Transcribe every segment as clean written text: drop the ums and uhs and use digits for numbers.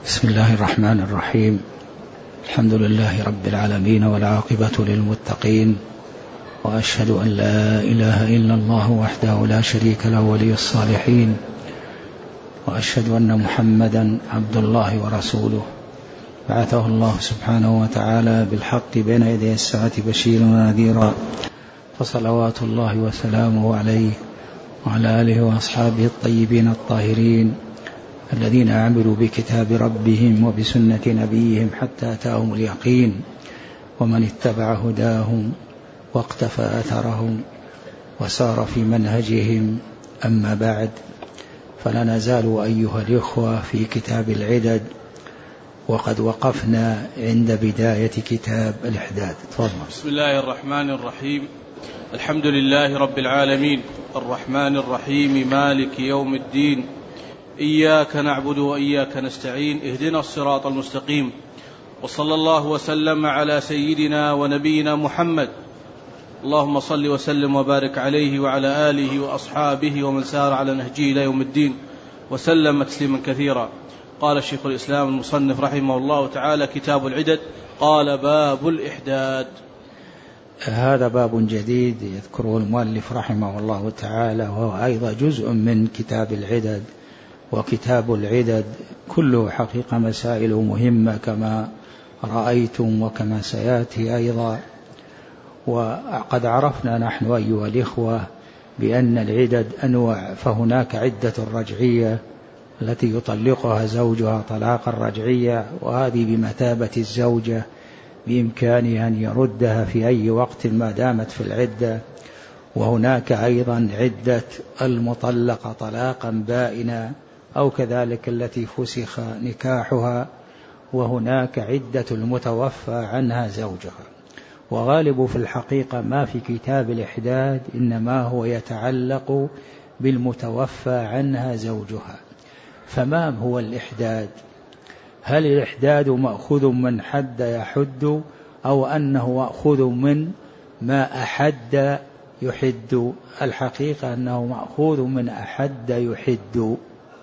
بسم الله الرحمن الرحيم. الحمد لله رب العالمين والعاقبة للمتقين، وأشهد أن لا إله إلا الله وحده لا شريك له ولي الصالحين، وأشهد أن محمدا عبد الله ورسوله بعثه الله سبحانه وتعالى بالحق بين يدي الساعة بشيرا ونذيرا، فصلوات الله وسلامه عليه وعلى آله وأصحابه الطيبين الطاهرين الذين عملوا بكتاب ربهم وبسنة نبيهم حتى أتاهم اليقين، ومن اتبع هداهم واقتفى أثرهم وسار في منهجهم. أما بعد، فلا نزال أيها الإخوة في كتاب العدد، وقد وقفنا عند بداية كتاب الإحداد. تفضل. بسم الله الرحمن الرحيم. الحمد لله رب العالمين الرحمن الرحيم مالك يوم الدين، إياك نعبد وإياك نستعين، اهدنا الصراط المستقيم، وصلى الله وسلم على سيدنا ونبينا محمد. اللهم صل وسلم وبارك عليه وعلى آله وأصحابه ومن سار على نهجه إلى يوم الدين وسلم تسليما كثيرا. قال شيخ الإسلام المصنف رحمه الله تعالى: كتاب العدد. قال: باب الإحداد. هذا باب جديد يذكره المؤلف رحمه الله تعالى، وهو أيضا جزء من كتاب العدد. وكتاب العدد كله حقيقة مسائل مهمة كما رأيتم وكما سيأتي أيضا. وقد عرفنا نحن أيها الإخوة بأن العدد أنواع، فهناك عدة الرجعية التي يطلقها زوجها طلاقا رجعية، وهذه بمثابة الزوجة بإمكانه أن يردها في أي وقت ما دامت في العدة. وهناك أيضا عدة المطلقة طلاقا بائنا، أو كذلك التي فسخ نكاحها. وهناك عدة المتوفى عنها زوجها. وغالب في الحقيقة ما في كتاب الإحداد إنما هو يتعلق بالمتوفى عنها زوجها. فما هو الإحداد؟ هل الإحداد مأخوذ من حد يحد، أو أنه مأخوذ من ما أحد يحد؟ الحقيقة أنه مأخوذ من أحد يحد،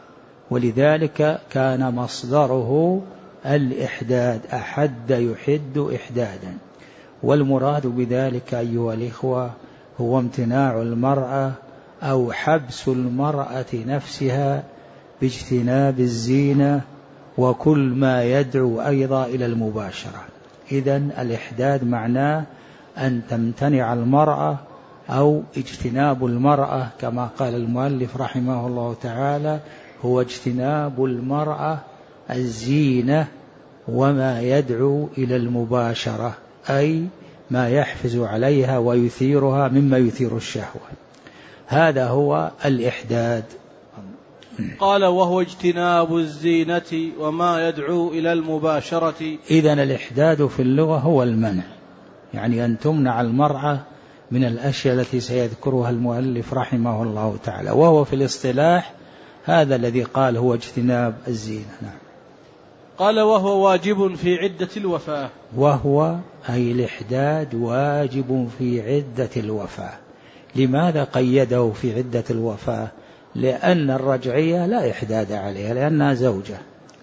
ولذلك كان مصدره الإحداد، أحد يحد إحدادا. والمراد بذلك أيها الإخوة هو امتناع المرأة أو حبس المرأة نفسها باجتناب الزينة وكل ما يدعو أيضا إلى المباشرة. إذن الإحداد معناه أن تمتنع المرأة أو اجتناب المرأة، كما قال المؤلف رحمه الله تعالى: هو اجتناب المرأة الزينة وما يدعو إلى المباشرة، أي ما يحفز عليها ويثيرها مما يثير الشهوة. هذا هو الإحداد. قال: وهو اجتناب الزينة وما يدعو إلى المباشرة. إذن الإحداد في اللغة هو المنع، يعني أن تمنع المرأة من الأشياء التي سيذكرها المؤلف رحمه الله تعالى. وهو في الاصطلاح هذا الذي قال هو اجتناب الزينة. نعم. قال: وهو واجب في عدة الوفاة. وهو أي الإحداد واجب في عدة الوفاة. لماذا قيده في عدة الوفاة؟ لأن الرجعية لا إحداد عليها، لأنها زوجة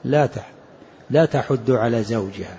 لا تحد على زوجها.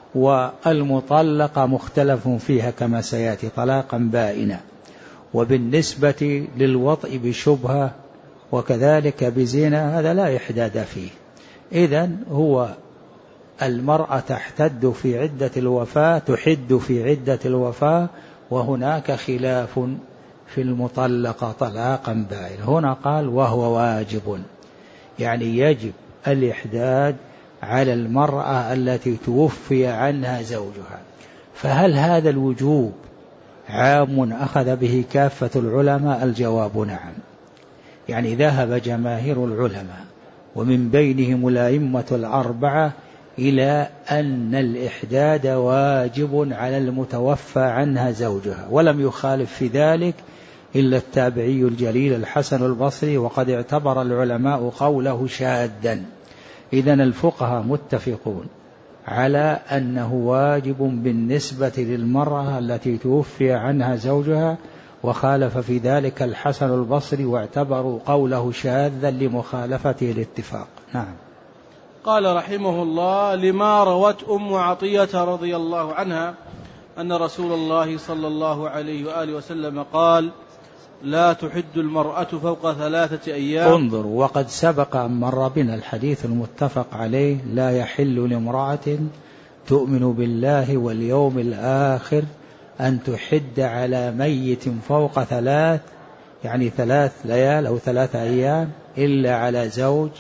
والمطلقة مختلف فيها كما سيأتي طلاقا بائنا. وبالنسبة للوطء بشبهة وكذلك بزنا هذا لا إحداد فيه. إذن هو المرأة تحتد في عدة الوفاة، تحد في عدة الوفاة. وهناك خلاف في المطلقة طلاقا بائنا. هنا قال وهو واجب، يعني يجب الإحداد على المرأة التي توفي عنها زوجها. فهل هذا الوجوب عام أخذ به كافة العلماء؟ الجواب نعم. يعني ذهب جماهير العلماء ومن بينهم الأئمة الأربعة إلى أن الإحداد واجب على المتوفى عنها زوجها، ولم يخالف في ذلك إلا التابعي الجليل الحسن البصري، وقد اعتبر العلماء قوله شاذا. إذن الفقهاء متفقون على أنه واجب بالنسبة للمرأة التي توفي عنها زوجها، وخالف في ذلك الحسن البصري واعتبروا قوله شاذا لمخالفته الاتفاق. نعم. قال رحمه الله: لما روت أم عطية رضي الله عنها أن رسول الله صلى الله عليه وآله وسلم قال: لا تحد المرأة فوق 3 أيام. انظر، وقد سبق أن مر بنا الحديث المتفق عليه: لا يحل لامرأة تؤمن بالله واليوم الآخر أن تحد على ميت فوق 3، يعني 3 ليال أو 3 أيام، إلا على زوج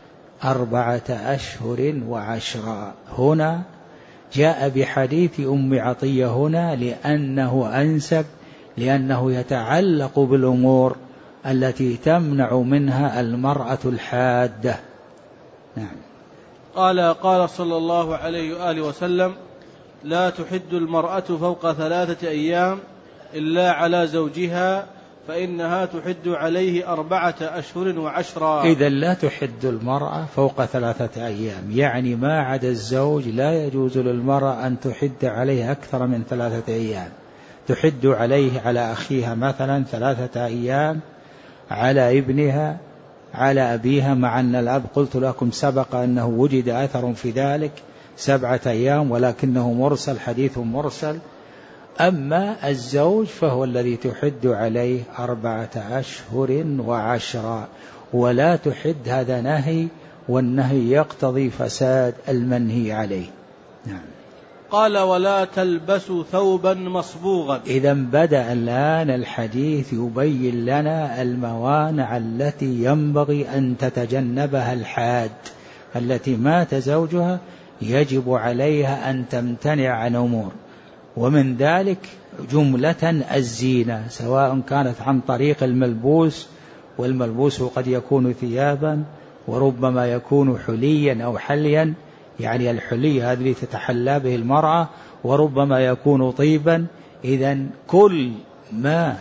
4 أشهر و10. هنا جاء بحديث أم عطية هنا لأنه أنسب، لأنه يتعلق بالأمور التي تمنع منها المرأة الحادة. نعم. قال صلى الله عليه وآله وسلم: لا تحد المرأة فوق 3 أيام إلا على زوجها فإنها تحد عليه 4 أشهر و10. إذا لا تحد المرأة فوق 3 أيام، يعني ما عدا الزوج لا يجوز للمرأة أن تحد عليه أكثر من 3 أيام. تحد عليه على أخيها مثلا 3 أيام، على ابنها، على أبيها، مع أن الأب قلت لكم سبق أنه وجد أثر في ذلك 7 أيام ولكنه مرسل، حديث مرسل. أما الزوج فهو الذي تحد عليه 4 أشهر و10، ولا تحد، هذا نهي، والنهي يقتضي فساد المنهي عليه. نعم. قال: ولا تلبسوا ثوبا مصبوغا. إذا بدأ الآن الحديث يبين لنا الموانع التي ينبغي أن تتجنبها الحاد، التي مات زوجها يجب عليها أن تمتنع عن أمور، ومن ذلك جملة الزينة، سواء كانت عن طريق الملبوس، والملبوس قد يكون ثيابا وربما يكون حليا أو حليا، يعني الحلي هذا الذي تتحلى به المرأة، وربما يكون طيبا. إذن كل ما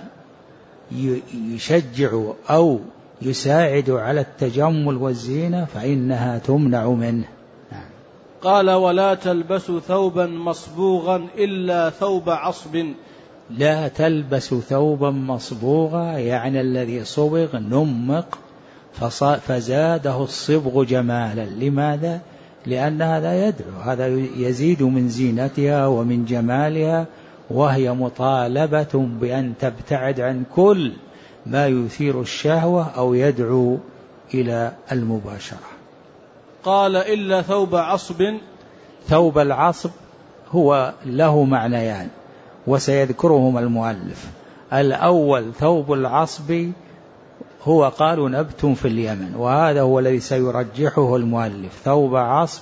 يشجع أو يساعد على التجمل والزينة فإنها تمنع منه. قال: ولا تلبسوا ثوبا مصبوغا إلا ثوب عصب. لا تلبسوا ثوبا مصبوغا، يعني الذي صبغ نمق فزاده الصبغ جمالا. لماذا؟ لأن هذا يدعو، هذا يزيد من زينتها ومن جمالها، وهي مطالبة بأن تبتعد عن كل ما يثير الشهوة أو يدعو إلى المباشرة. قال: إلا ثوب عصب. ثوب العصب هو له معنيان وسيذكرهما المؤلف. الأول ثوب العصب هو قالوا نبت في اليمن، وهذا هو الذي سيرجحه المؤلف، ثوب عصب.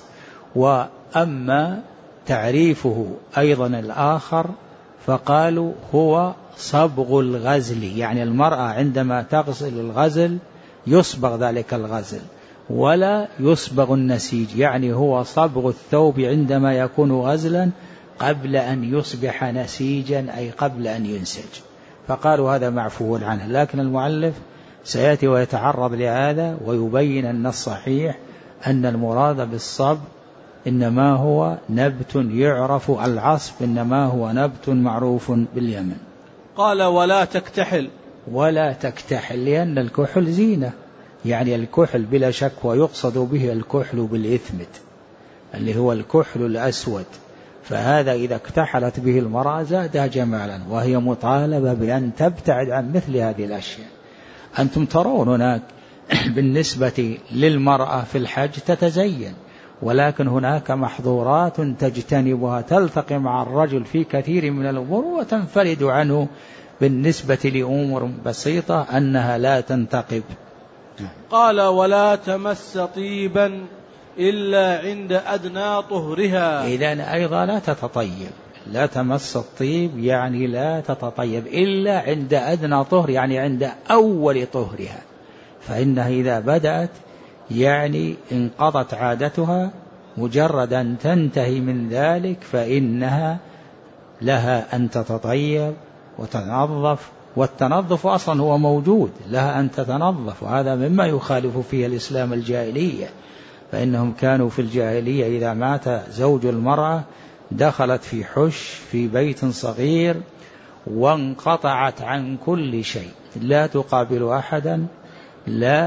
وأما تعريفه أيضا الآخر فقالوا هو صبغ الغزل، يعني المرأة عندما تغسل الغزل يصبغ ذلك الغزل ولا يصبغ النسيج، يعني هو صبغ الثوب عندما يكون غزلا قبل أن يصبح نسيجا، أي قبل أن ينسج. فقالوا هذا معفو عنه، لكن المؤلف سيأتي ويتعرض لهذا ويبين أن الصحيح أن المراد بالصبغ إنما هو نبت يعرف، العصب إنما هو نبت معروف باليمن. قال: ولا تكتحل. ولا تكتحل، لأن الكحل زينة، يعني الكحل بلا شك ويقصد به الكحل بالإثمت اللي هو الكحل الأسود، فهذا إذا اكتحلت به المرأة زادها جمالا، وهي مطالبة بأن تبتعد عن مثل هذه الأشياء. أنتم ترون هناك بالنسبة للمرأة في الحج تتزين، ولكن هناك محظورات تجتنبها، تلتقي مع الرجل في كثير من الأمور وتنفرد عنه بالنسبة لأمور بسيطة أنها لا تنتقب. قال: ولا تمس طيبا إلا عند أدنى طهرها. إذن أيضا لا تتطيب، لا تمس الطيب يعني لا تتطيب إلا عند أدنى طهر، يعني عند أول طهرها، فإنها إذا بدأت يعني انقضت عادتها، مجرد أن تنتهي من ذلك فإنها لها أن تتطيب وتنظف، والتنظف أصلا هو موجود، لها أن تتنظف، وهذا مما يخالف فيه الإسلام الجاهلية، فإنهم كانوا في الجاهلية إذا مات زوج المرأة دخلت في حش في بيت صغير وانقطعت عن كل شيء، لا تقابل أحدا، لا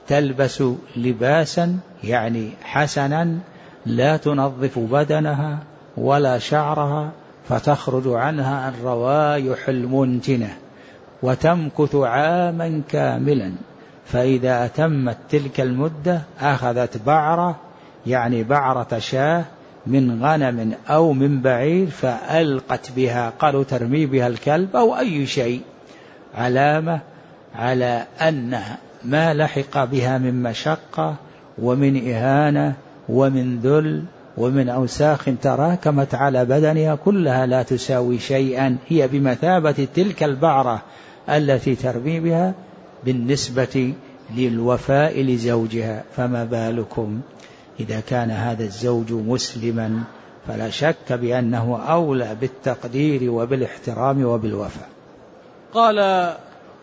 تلبس لباسا يعني حسنا لا تنظف بدنها ولا شعرها، فتخرج عنها الروائح المنتنة وتمكث عاما كاملا، فإذا أتمت تلك المدة أخذت بعرة، يعني بعرة شاة من غنم أو من بعير، فألقت بها، قالوا ترمي بها الكلب أو أي شيء، علامة على أنها ما لحق بها من مشقة ومن إهانة ومن ذل ومن أوساخ تراكمت على بدنها كلها لا تساوي شيئا، هي بمثابة تلك البعرة التي ترمي بها بالنسبة للوفاء لزوجها. فما بالكم إذا كان هذا الزوج مسلما، فلا شك بأنه أولى بالتقدير وبالاحترام وبالوفاء. قال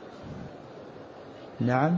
نعم،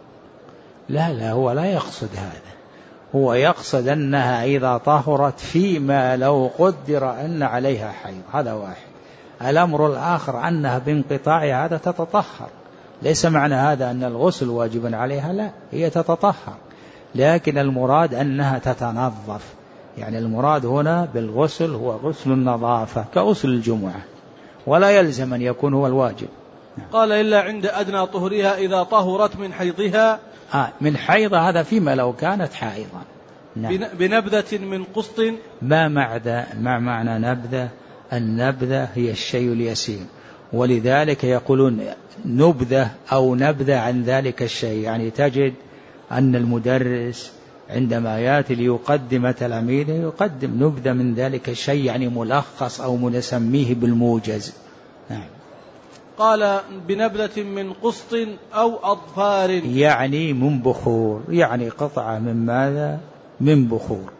لا هو لا يقصد هذا، هو يقصد أنها إذا طهرت فيما لو قدر أن عليها حيض، هذا واحد. الأمر الآخر أنها بانقطاع هذا تتطهر، ليس معنى هذا أن الغسل واجب عليها، لا، هي تتطهر، لكن المراد أنها تتنظف، يعني المراد هنا بالغسل هو غسل النظافة كغسل الجمعة، ولا يلزم أن يكون هو الواجب. قال إلا عند أدنى طهرها إذا طهرت من حيضها. من حيض هذا فيما لو كانت حائضا. نعم. بنبذة من قسط. ما معنى نبذة؟ النبذة هي الشيء اليسير، ولذلك يقولون نبذة أو نبذة عن ذلك الشيء، يعني تجد أن المدرس عندما يأتي ليقدم تلاميذه يقدم نبذة من ذلك الشيء، يعني ملخص أو نسميه بالموجز. نعم. قال بنبذة من قسط أو أظفار، يعني من بخور، يعني قطعة من ماذا؟ من بخور.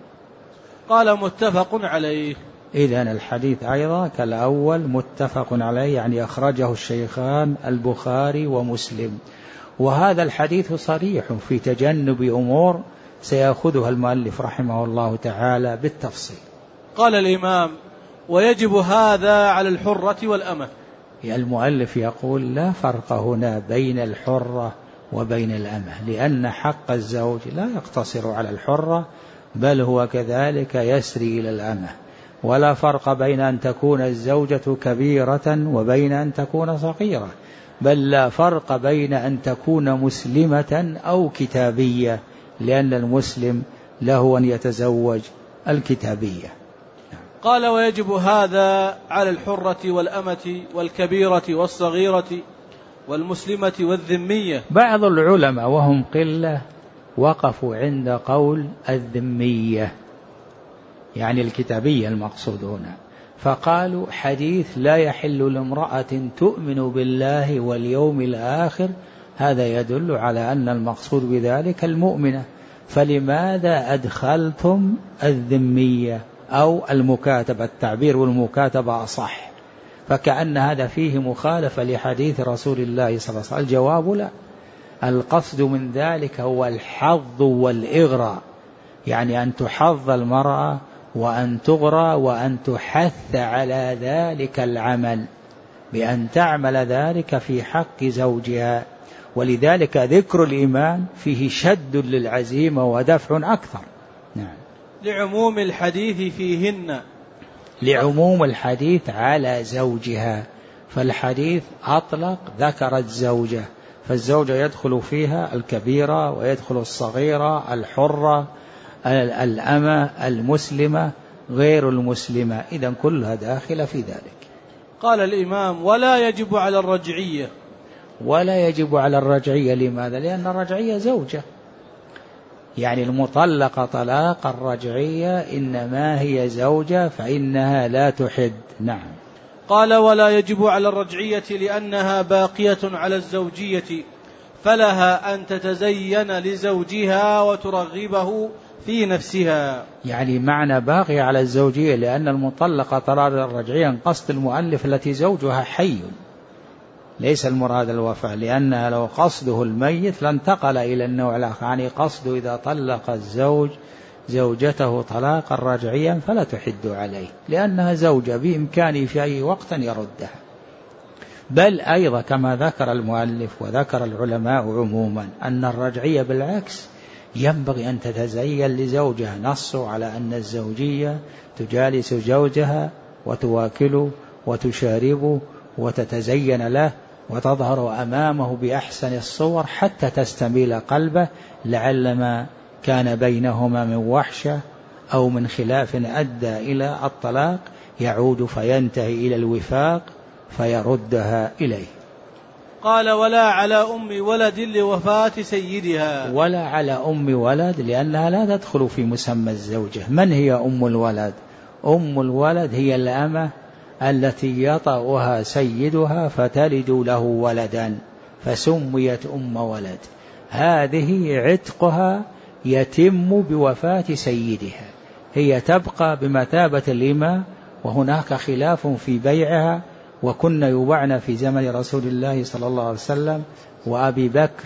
قال متفق عليه. إذن الحديث أيضا كالأول متفق عليه، يعني أخرجه الشيخان البخاري ومسلم، وهذا الحديث صريح في تجنب أمور سيأخذها المؤلف رحمه الله تعالى بالتفصيل. قال الإمام ويجب هذا على الحرة والأمة. المؤلف يقول لا فرق هنا بين الحرة وبين الأمة، لأن حق الزوج لا يقتصر على الحرة بل هو كذلك يسري إلى الأمة، ولا فرق بين أن تكون الزوجة كبيرة وبين أن تكون صغيرة، بل لا فرق بين أن تكون مسلمة أو كتابية، لأن المسلم له أن يتزوج الكتابية. قال ويجب هذا على الحرة والأمة والكبيرة والصغيرة والمسلمة والذمية. بعض العلماء وهم قلة وقفوا عند قول الذمية، يعني الكتابية المقصود هنا، فقالوا حديث لا يحل لامرأة تؤمن بالله واليوم الآخر، هذا يدل على أن المقصود بذلك المؤمنة، فلماذا أدخلتم الذمية أو المكاتبة؟ التعبير والمكاتبة أصح، فكأن هذا فيه مخالفة لحديث رسول الله صلى الله عليه وسلم. الجواب لا، القصد من ذلك هو الحظ والإغراء، يعني أن تحظ المرأة وأن تغرى وأن تحث على ذلك العمل بأن تعمل ذلك في حق زوجها، ولذلك ذكر الإيمان فيه شد للعزيمة ودفع أكثر. نعم. لعموم الحديث فيهن، لعموم الحديث على زوجها، فالحديث أطلق ذكر الزوجة، فالزوجة يدخل فيها الكبيرة ويدخل الصغيرة، الحرة، الأمة، المسلمة، غير المسلمة، إذن كلها داخلة في ذلك. قال الإمام ولا يجب على الرجعية. ولا يجب على الرجعية، لماذا؟ لأن الرجعية زوجة، يعني المطلقة طلاق الرجعية إنما هي زوجة فإنها لا تحد. نعم. قال ولا يجب على الرجعية لأنها باقية على الزوجية، فلها أن تتزين لزوجها وترغبه في نفسها. يعني معنى باقي على الزوجية لأن المطلقة طلاق الرجعية قصد المؤلف التي زوجها حي، ليس المراد الوفاة، لأنها لو قصده الميت لانتقل إلى النوع الآخر، يعني قصده إذا طلق الزوج زوجته طلاقا رجعيا فلا تحد عليه، لأنها زوجة بإمكانه في أي وقت يردها. بل أيضا كما ذكر المؤلف وذكر العلماء عموما أن الرجعية بالعكس ينبغي أن تتزين لزوجها. نصوا على أن الزوجية تجالس زوجها وتواكله وتشاربه وتتزين له وتظهر أمامه بأحسن الصور حتى تستميل قلبه، لعل ما كان بينهما من وحشة أو من خلاف أدى إلى الطلاق يعود فينتهي إلى الوفاق فيردها إليه. قال: ولا على أم ولد لوفاة سيدها. ولا على أم ولد لأنها لا تدخل في مسمى الزوجة. من هي أم الولد؟ أم الولد هي الأمة التي يطأها سيدها فتلد له ولدا فسميت أم ولد. هذه عتقها يتم بوفاة سيدها، هي تبقى بمثابة الإمة، وهناك خلاف في بيعها، وكن يباعن في زمن رسول الله صلى الله عليه وسلم وأبي بكر،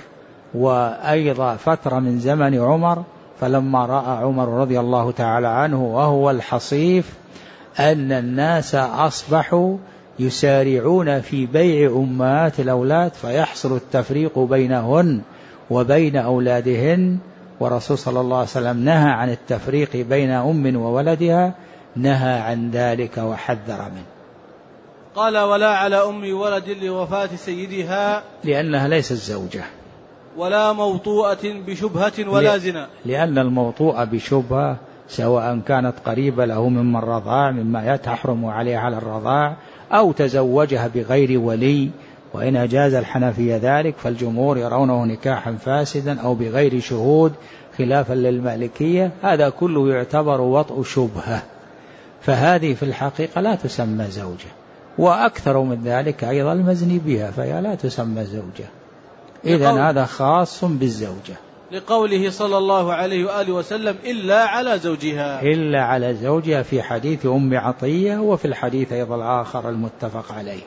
وأيضا فترة من زمن عمر. فلما رأى عمر رضي الله تعالى عنه وهو الحصيف أن الناس أصبحوا يسارعون في بيع أمهات الأولاد فيحصل التفريق بينهن وبين أولادهن، ورسول صلى الله عليه وسلم نهى عن التفريق بين أم وولدها، نهى عن ذلك وحذر منه. قال: ولا على أم ولد لوفاة سيدها لأنها ليست زوجة، ولا موطوءة بشبهة ولا زنا، لأن الموطوءة بشبهة سواء كانت قريبة له ممن رضاع مما يتحرم عليه على الرضاع أو تزوجها بغير ولي، وإن أجاز الحنفية ذلك فالجمهور يرونه نكاحا فاسدا أو بغير شهود خلافا للمالكية. هذا كله يعتبر وطء شبهة، فهذه في الحقيقة لا تسمى زوجة. وأكثر من ذلك أيضا المزني بها فهي لا تسمى زوجة. إذن هذا خاص بالزوجة، لقوله صلى الله عليه وآله وسلم: إلا على زوجها، إلا على زوجها، في حديث أم عطية وفي الحديث أيضا الآخر المتفق عليه.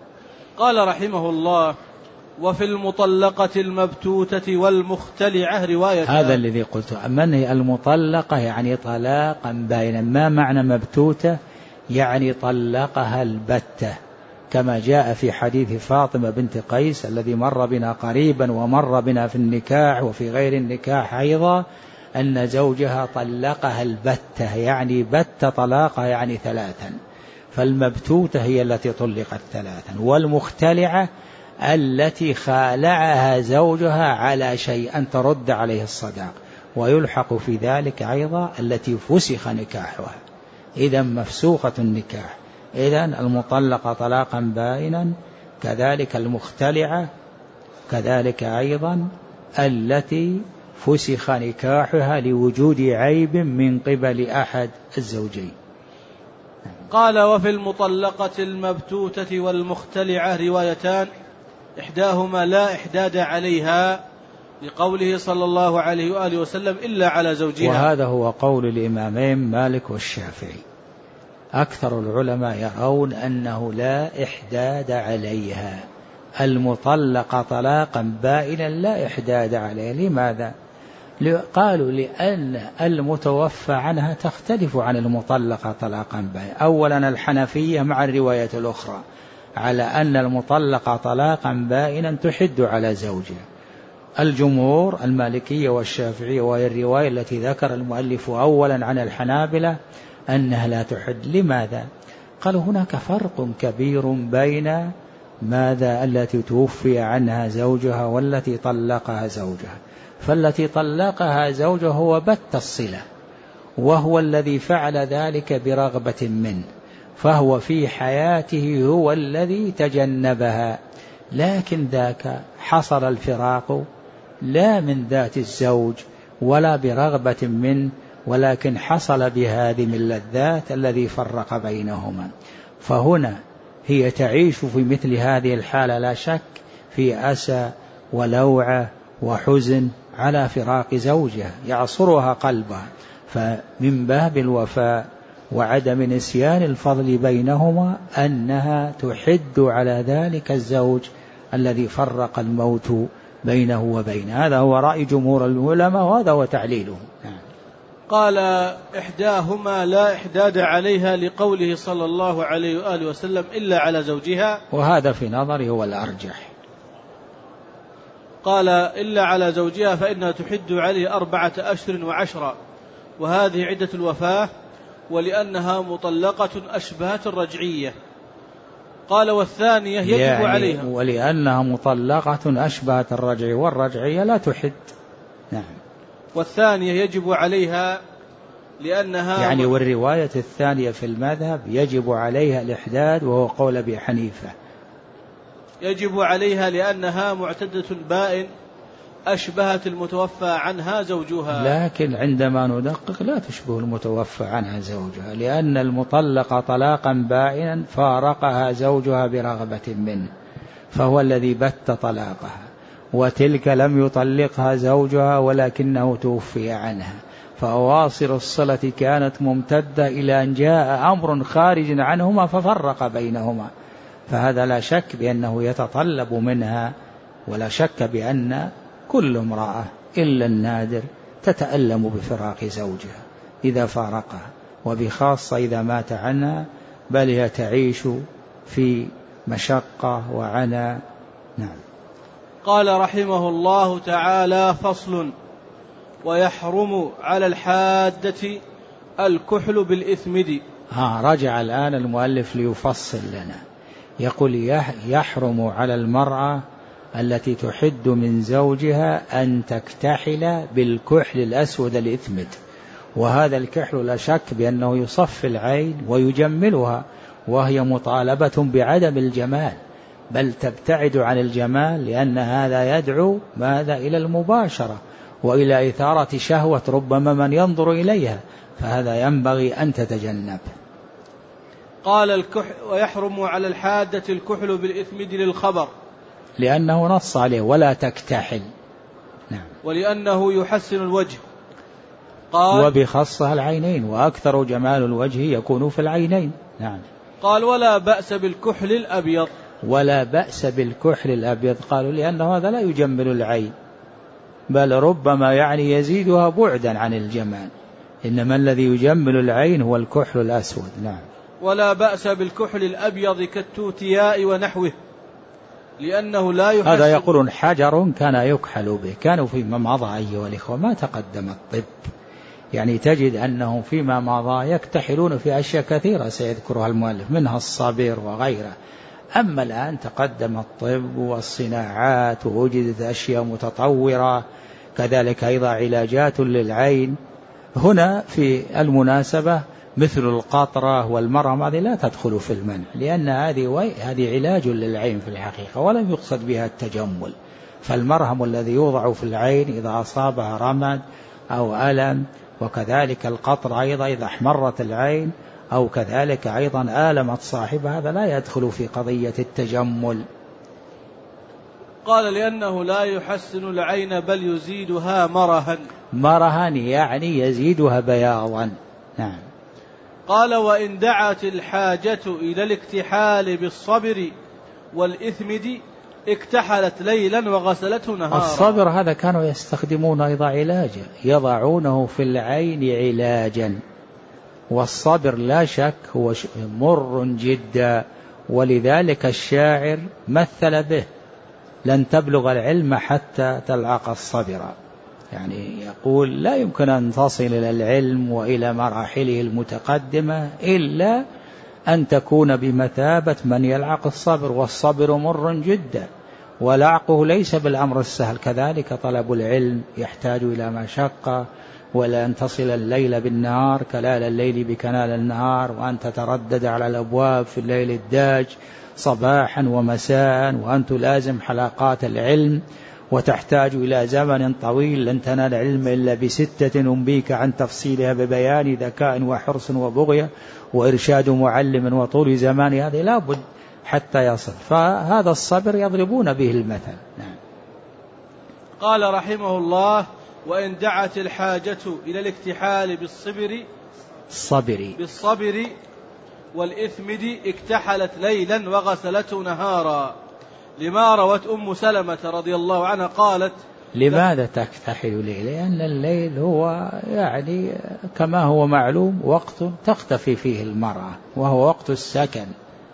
قال رحمه الله: وفي المطلقة المبتوتة والمختلعة رواية. هذا الذي قلت. من هي المطلقة؟ يعني طلاقا باينا. ما معنى مبتوتة؟ يعني طلقها البتة، كما جاء في حديث فاطمة بنت قيس الذي مر بنا قريبا ومر بنا في النكاح وفي غير النكاح أيضا، أن زوجها طلقها البتة، يعني بت طلاقها يعني 3. فالمبتوتة هي التي طلقت 3، والمختلعة التي خالعها زوجها على شيء أن ترد عليه الصداق، ويلحق في ذلك أيضا التي فسخ نكاحها، إذا مفسوخة النكاح. إذن المطلقة طلاقا بائنا، كذلك المختلعة، كذلك أيضا التي فسخ نكاحها لوجود عيب من قبل أحد الزوجين. قال: وفي المطلقة المبتوتة والمختلعة روايتان، إحداهما لا إحداد عليها، لقوله صلى الله عليه وآله وسلم: إلا على زوجها. وهذا هو قول الإمامين مالك والشافعي. أكثر العلماء يرون أنه لا إحداد عليها، المطلقة طلاقا بائنا لا إحداد عليها. لماذا؟ قالوا لأن المتوفى عنها تختلف عن المطلقة طلاقا بائنا. أولا الحنفية مع الرواية الأخرى على أن المطلقة طلاقا بائنا تحد على زوجها. الجمهور المالكية والشافعية وهي الرواية التي ذكر المؤلف أولا عن الحنابلة أنها لا تحد. لماذا؟ قالوا هناك فرق كبير بين ماذا التي توفي عنها زوجها والتي طلقها زوجها. فالتي طلقها زوجها هو بت الصلة، وهو الذي فعل ذلك برغبة منه، فهو في حياته هو الذي تجنبها، لكن ذاك حصل الفراق لا من ذات الزوج ولا برغبة منه، ولكن حصل بهذه من اللذات الذي فرق بينهما. فهنا هي تعيش في مثل هذه الحالة لا شك في أسى ولوعة وحزن على فراق زوجها يعصرها قلبها، فمن باب الوفاء وعدم نسيان الفضل بينهما أنها تحد على ذلك الزوج الذي فرق الموت بينه وبين. هذا هو رأي جمهور العلماء وهذا هو تعليله. قال إحداهما لا إحداد عليها لقوله صلى الله عليه وآله وسلم إلا على زوجها، وهذا في نظري هو الأرجح. قال إلا على زوجها فإنها تحد عليه 4 أشهر و10، وهذه عدة الوفاة، ولأنها مطلقة أشبهت الرجعية. قال والثانية يجب يعني عليها، ولأنها مطلقة أشبهت الرجعية، والرجعية لا تحد. نعم. والثانية يجب عليها لأنها يعني والرواية الثانية في المذهب يجب عليها الإحداد، وهو قول أبي حنيفة. يجب عليها لأنها معتدة بائن أشبهت المتوفى عنها زوجها. لكن عندما ندقق لا تشبه المتوفى عنها زوجها، لأن المطلقة طلاقا بائنا فارقها زوجها برغبة منه، فهو الذي بت طلاقها، وتلك لم يطلقها زوجها ولكنه توفي عنها، فأواصر الصلة كانت ممتدة إلى أن جاء أمر خارج عنهما ففرق بينهما، فهذا لا شك بأنه يتطلب منها، ولا شك بأن كل امرأة إلا النادر تتألم بفراق زوجها إذا فارقها، وبخاصة إذا مات عنها، بل هي تعيش في مشقة وعنى. نعم. قال رحمه الله تعالى: فصل: ويحرم على الحادة الكحل بالإثمد. رجع الآن المؤلف ليفصل لنا، يقول يحرم على المرأة التي تحد من زوجها أن تكتحل بالكحل الأسود الإثمد، وهذا الكحل لا شك بأنه يصفي العين ويجملها، وهي مطالبة بعدم الجمال، بل تبتعد عن الجمال، لأن هذا يدعو ماذا إلى المباشرة وإلى إثارة شهوة ربما من ينظر إليها، فهذا ينبغي أن تتجنب. قال ويحرم على الحادة الكحل بالإثمد للخبر، لأنه نص عليه ولا تكتحل. نعم. ولأنه يحسن الوجه. قال وبخاصة العينين، وأكثر جمال الوجه يكون في العينين. نعم. قال ولا بأس بالكحل الأبيض. ولا بأس بالكحل الأبيض، قالوا لأنه هذا لا يجمل العين، بل ربما يعني يزيدها بعدا عن الجمال، إنما الذي يجمل العين هو الكحل الأسود. نعم. ولا بأس بالكحل الأبيض كالتوتياء ونحوه، لأنه لا يحسن. هذا يقولون حجر كان يكحل به، كانوا فيما مضى أيها الإخوة ما تقدم الطب، يعني تجد أنهم فيما مضى يكتحلون في أشياء كثيرة سيذكرها المؤلف منها الصابير وغيره، أما الآن تقدم الطب والصناعات ووجدت أشياء متطورة، كذلك أيضا علاجات للعين. هنا في المناسبة مثل القطرة والمرهم هذه لا تدخل في المنع، لأن هذه علاج للعين في الحقيقة، ولم يقصد بها التجمل. فالمرهم الذي يوضع في العين إذا أصابها رمد أو ألم، وكذلك القطر أيضا إذا احمرت العين أو كذلك أيضا آلمت صاحبها، هذا لا يدخل في قضية التجمل. قال لأنه لا يحسن العين بل يزيدها مرها. مرها يعني يزيدها بياضا. نعم. قال وإن دعت الحاجة إلى الاكتحال بالصبر والإثمد اكتحلت ليلا وغسلته نهارا. الصبر هذا كانوا يستخدمون أيضا علاجا، يضعونه في العين علاجا، والصبر لا شك هو مر جدا، ولذلك الشاعر مثل به: لن تبلغ العلم حتى تلعق الصبر، يعني يقول لا يمكن أن تصل إلى العلم وإلى مراحله المتقدمة إلا أن تكون بمثابة من يلعق الصبر، والصبر مر جدا، ولعقه ليس بالأمر السهل. كذلك طلب العلم يحتاج إلى مشقة، ولا أن تصل الليل بالنهار كلال الليل بكنال النهار، وأن تتردد على الأبواب في الليل الداج صباحا ومساء، وأن تلازم حلقات العلم، وتحتاج إلى زمن طويل، لن تنال العلم إلا ب6 أنبيك عن تفصيلها ببيان ذكاء وحرص وبغية وإرشاد معلم وطول زمان، هذه لا بد حتى يصل، فهذا الصبر يضربون به المثل. نعم. قال رحمه الله: وإن دعت الحاجة إلى الاكتحال بالصبر والإثمد اكتحلت ليلا وغسلته نهارا، لما روت أم سلمة رضي الله عنها قالت: لماذا تكتحل الليل؟ لأن الليل هو يعني كما هو معلوم وقت تختفي فيه المرأة وهو وقت السكن،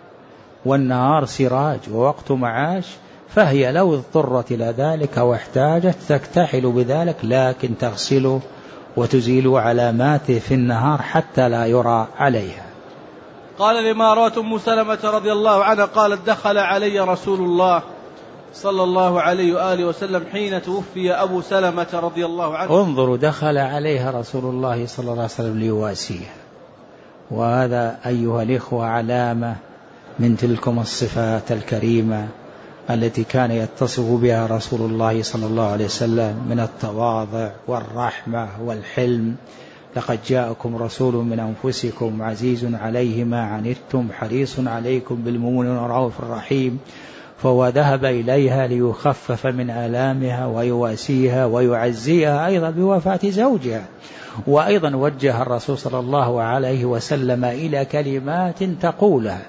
والنهار سراج ووقت معاش، فهي لو اضطرت إلى ذلك واحتاجت تكتحل بذلك، لكن تغسل وتزيل علاماته في النهار حتى لا يرى عليها. قال لما روت أم سلمة رضي الله عنها قالت دخل علي رسول الله صلى الله عليه وآله وسلم حين توفي أبو سلمة رضي الله عنه. انظروا، دخل عليها رسول الله صلى الله عليه وسلم ليواسيها، وهذا أيها الإخوة علامة من تلكم الصفات الكريمة التي كان يتصف بها رسول الله صلى الله عليه وسلم من التواضع والرحمة والحلم. لقد جاءكم رسول من أنفسكم عزيز عليه ما عنتم حريص عليكم بالمؤمنين رؤوف رحيم. فهو ذهب إليها ليخفف من آلامها ويواسيها ويعزيها أيضا بوفاة زوجها. وأيضا وجه الرسول صلى الله عليه وسلم إلى كلمات تقولها،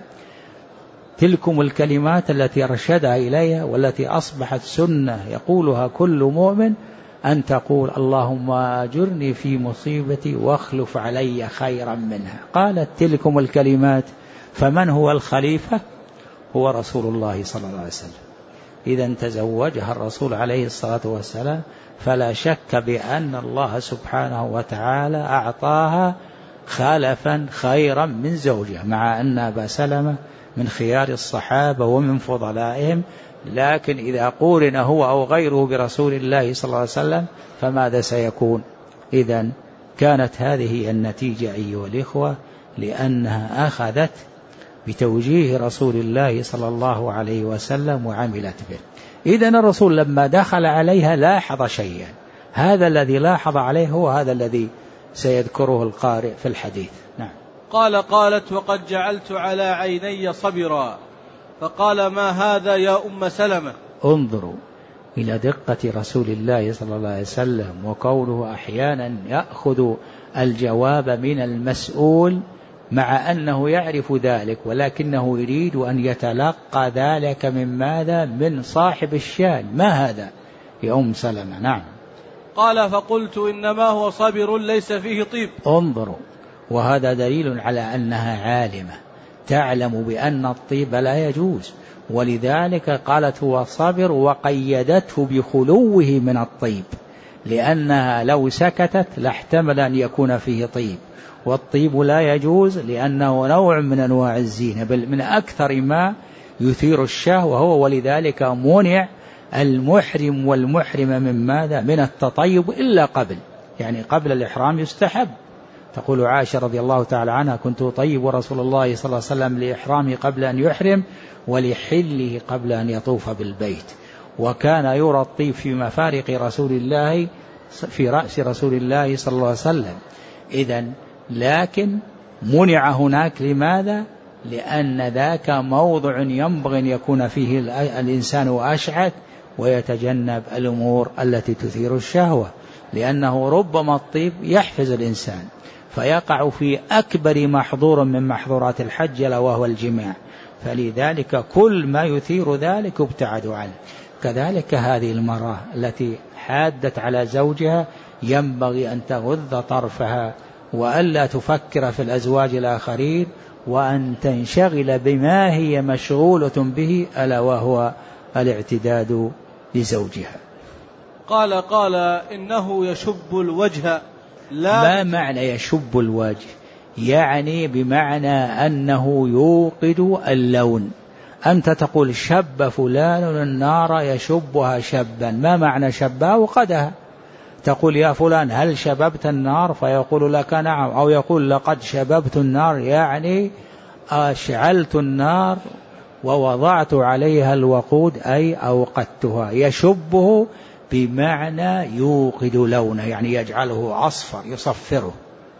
تلكم الكلمات التي أرشدها إليها والتي أصبحت سنة يقولها كل مؤمن، أن تقول اللهم أجرني في مصيبتي واخلف علي خيرا منها. قالت تلكم الكلمات، فمن هو الخليفة؟ هو رسول الله صلى الله عليه وسلم. إذا تزوجها الرسول عليه الصلاة والسلام، فلا شك بأن الله سبحانه وتعالى أعطاها خلفا خيرا من زوجها، مع أن أبا سلمة من خيار الصحابة ومن فضلائهم، لكن إذا قورن هو أو غيره برسول الله صلى الله عليه وسلم فماذا سيكون؟ إذن كانت هذه النتيجة أيها الإخوة، لأنها أخذت بتوجيه رسول الله صلى الله عليه وسلم وعملت به. إذن الرسول لما دخل عليها لاحظ شيئا، هذا الذي لاحظ عليه هو هذا الذي سيذكره القارئ في الحديث. نعم. قالت وقد جعلت على عيني صبرا، فقال ما هذا يا أم سلمة؟ انظروا إلى دقة رسول الله صلى الله عليه وسلم، وقوله أحيانا يأخذ الجواب من المسؤول مع أنه يعرف ذلك، ولكنه يريد أن يتلقى ذلك من ماذا؟ من صاحب الشان. ما هذا يا أم سلمة؟ نعم. قال فقلت إنما هو صبر ليس فيه طيب. انظروا، وهذا دليل على أنها عالمة تعلم بأن الطيب لا يجوز، ولذلك قالت هو صبر وقيدته بخلوه من الطيب، لأنها لو سكتت لاحتمل أن يكون فيه طيب، والطيب لا يجوز لأنه نوع من أنواع الزينة، بل من أكثر ما يثير الشهوة هو، ولذلك منع المحرم والمحرم من ماذا؟ من التطيب إلا قبل، يعني قبل الإحرام يستحب. تقول عائشة رضي الله تعالى عنها كنت أطيب رسول الله صلى الله عليه وسلم لإحرامه قبل أن يحرم ولحله قبل أن يطوف بالبيت، وكان يرى الطيب في مفارق رسول الله في رأس رسول الله صلى الله عليه وسلم. إذن لكن منع هناك لماذا؟ لأن ذاك موضع ينبغي أن يكون فيه الإنسان أشعث ويتجنب الأمور التي تثير الشهوة، لأنه ربما الطيب يحفز الإنسان فيقع في أكبر محظور من محظورات الحج وهو الجماع، فلذلك كل ما يثير ذلك ابتعد عنه. كذلك هذه المرأة التي حادت على زوجها ينبغي أن تغض طرفها وألا تفكر في الأزواج الآخرين، وأن تنشغل بما هي مشغولة به ألا وهو الاعتداد لزوجها. قال إنه يشب الوجه. ما معنى يشب الوجه؟ يعني بمعنى أنه يوقد اللون. أنت تقول شب فلان النار يشبها شبا، ما معنى شبها؟ وقدها. تقول يا فلان هل شببت النار؟ فيقول لك نعم، أو يقول لقد شببت النار، يعني أشعلت النار ووضعت عليها الوقود أي أوقدتها. يشبه بمعنى يوقد لونه، يعني يجعله أصفر يصفره.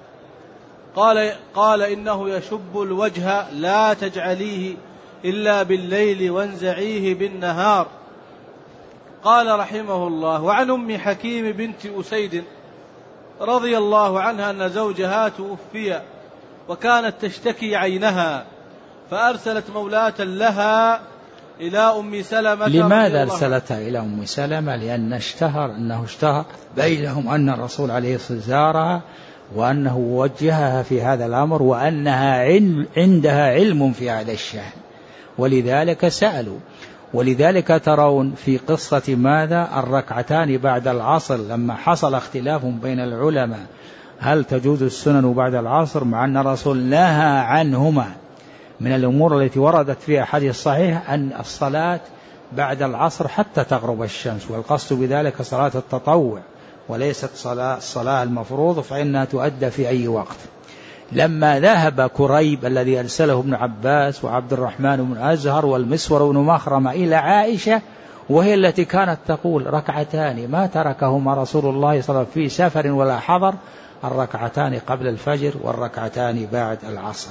قال إنه يشب الوجه لا تجعليه إلا بالليل وانزعيه بالنهار. قال رحمه الله وعن أم حكيم بنت أسيد رضي الله عنها أن زوجها توفي وكانت تشتكي عينها، فأرسلت مولاة لها إلى أم سلمة. لماذا أرسلتها إلى أم سلمة؟ لأنه اشتهر بينهم أن الرسول عليه الصلاة والسلام زارها وأنه وجهها في هذا الأمر وأنها عندها علم في هذا الشأن، ولذلك سألوا. ولذلك ترون في قصة ماذا الركعتان بعد العصر لما حصل اختلاف بين العلماء هل تجوز السنن بعد العصر، مع أن الرسول نهى عنهما من الأمور التي وردت فيها حديث صحيح أن الصلاة بعد العصر حتى تغرب الشمس، والقصد بذلك صلاة التطوع وليست الصلاة المفروض فإنها تؤدى في أي وقت. لما ذهب كريب الذي أرسله ابن عباس وعبد الرحمن بن أزهر والمسور بن مخرمة إلى عائشة وهي التي كانت تقول ركعتان ما تركهما رسول الله صلى الله عليه وسلم في سفر ولا حضر، الركعتان قبل الفجر والركعتان بعد العصر.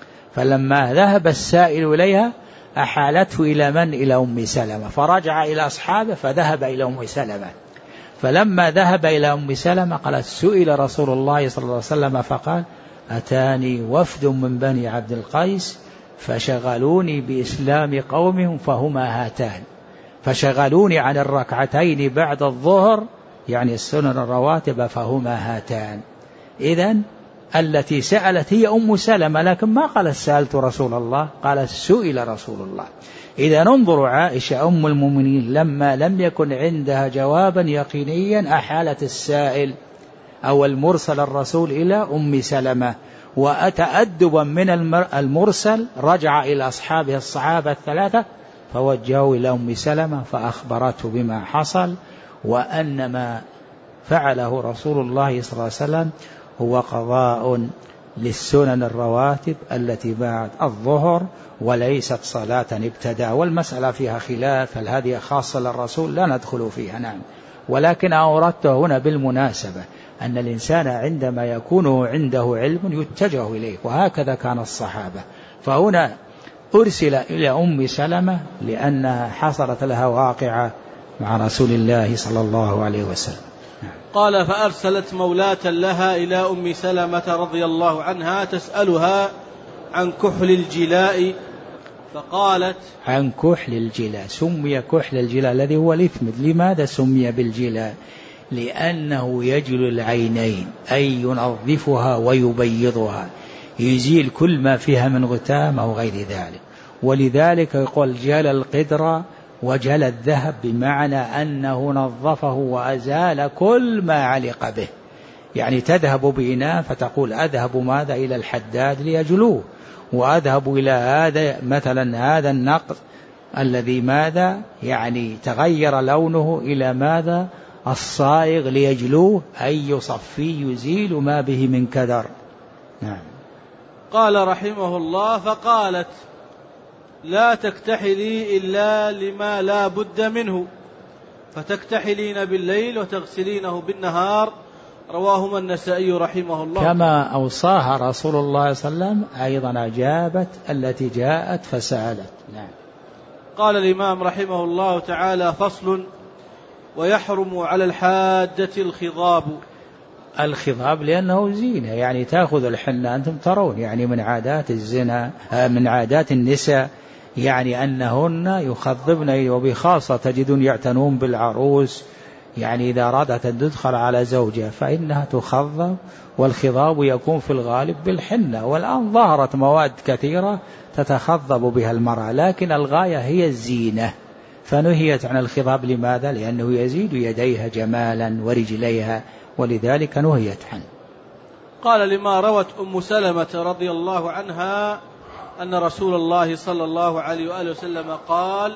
فلما ذهب السائل إليها أحالته إلى من؟ إلى أم سلمة، فرجع إلى أصحابه فذهب إلى أم سلمة. فلما ذهب إلى أم سلمة قالت سئل رسول الله صلى الله عليه وسلم فقال أتاني وفد من بني عبد القيس فشغلوني بإسلام قومهم فهما هاتان، فشغلوني عن الركعتين بعد الظهر يعني السنن الرواتب فهما هاتان. إذن التي سألت هي أم سلمة، لكن ما قالت سألت رسول الله، قالت سئل رسول الله. إذا ننظر عائشة أم المؤمنين لما لم يكن عندها جوابا يقينيا أحالت السائل أو المرسل الرسول إلى أم سلمة، وأتأدبا من المرسل رجع إلى أصحابه الصحابة الثلاثة فوجهوا إلى أم سلمة فأخبرته بما حصل وأن ما فعله رسول الله صلى الله عليه وسلم هو قضاء للسنن الرواتب التي بعد الظهر وليست صلاة ابتداء. والمسألة فيها خلاف هل هذه خاصة للرسول لا ندخل فيها، نعم، ولكن أوردته هنا بالمناسبة أن الإنسان عندما يكون عنده علم يتجه إليه، وهكذا كان الصحابة. فهنا أرسل إلى أم سلمة لأنها حصلت لها واقعة مع رسول الله صلى الله عليه وسلم. قال فأرسلت مولاة لها إلى أم سلمة رضي الله عنها تسألها عن كحل الجلاء فقالت عن كحل الجلاء. سمي كحل الجلاء الذي هو الإثمد. لماذا سمي بالجلاء؟ لأنه يجل العينين أي ينظفها ويبيضها، يزيل كل ما فيها من غتام أو غير ذلك. ولذلك يقول جل القدر وجل الذهب، بمعنى أنه نظفه وأزال كل ما علق به. يعني تذهب بإناء فتقول أذهب ماذا إلى الحداد ليجلوه، وأذهب إلى هذا مثلا هذا النقد الذي ماذا يعني تغير لونه إلى ماذا الصائغ ليجلوه أي يصفي يزيل ما به من كدر. نعم. قال رحمه الله فقالت لا تكتحلي إلا لما لا بد منه فتكتحلين بالليل وتغسلينه بالنهار. رواهما النسائي رحمه الله. كما أوصاها رسول الله صلى الله عليه وسلم أيضا أجابت التي جاءت فسألت. نعم. قال الإمام رحمه الله تعالى فصل ويحرم على الحاجة الخضاب. الخضاب لأنه زينة، يعني تأخذ الحنة. أنتم ترون يعني من عادات الزنا من عادات النساء يعني أنهن يخضبن، وبخاصة تجدون يعتنون بالعروس، يعني إذا أرادت أن تدخل على زوجها فإنها تخضب، والخضاب يكون في الغالب بالحنة. والآن ظهرت مواد كثيرة تتخضب بها المرأة، لكن الغاية هي الزينة، فنهيت عن الخضاب. لماذا؟ لأنه يزيد يديها جمالا ورجليها، ولذلك نهيت عنه. قال لما روت أم سلمة رضي الله عنها أن رسول الله صلى الله عليه وآله وسلم قال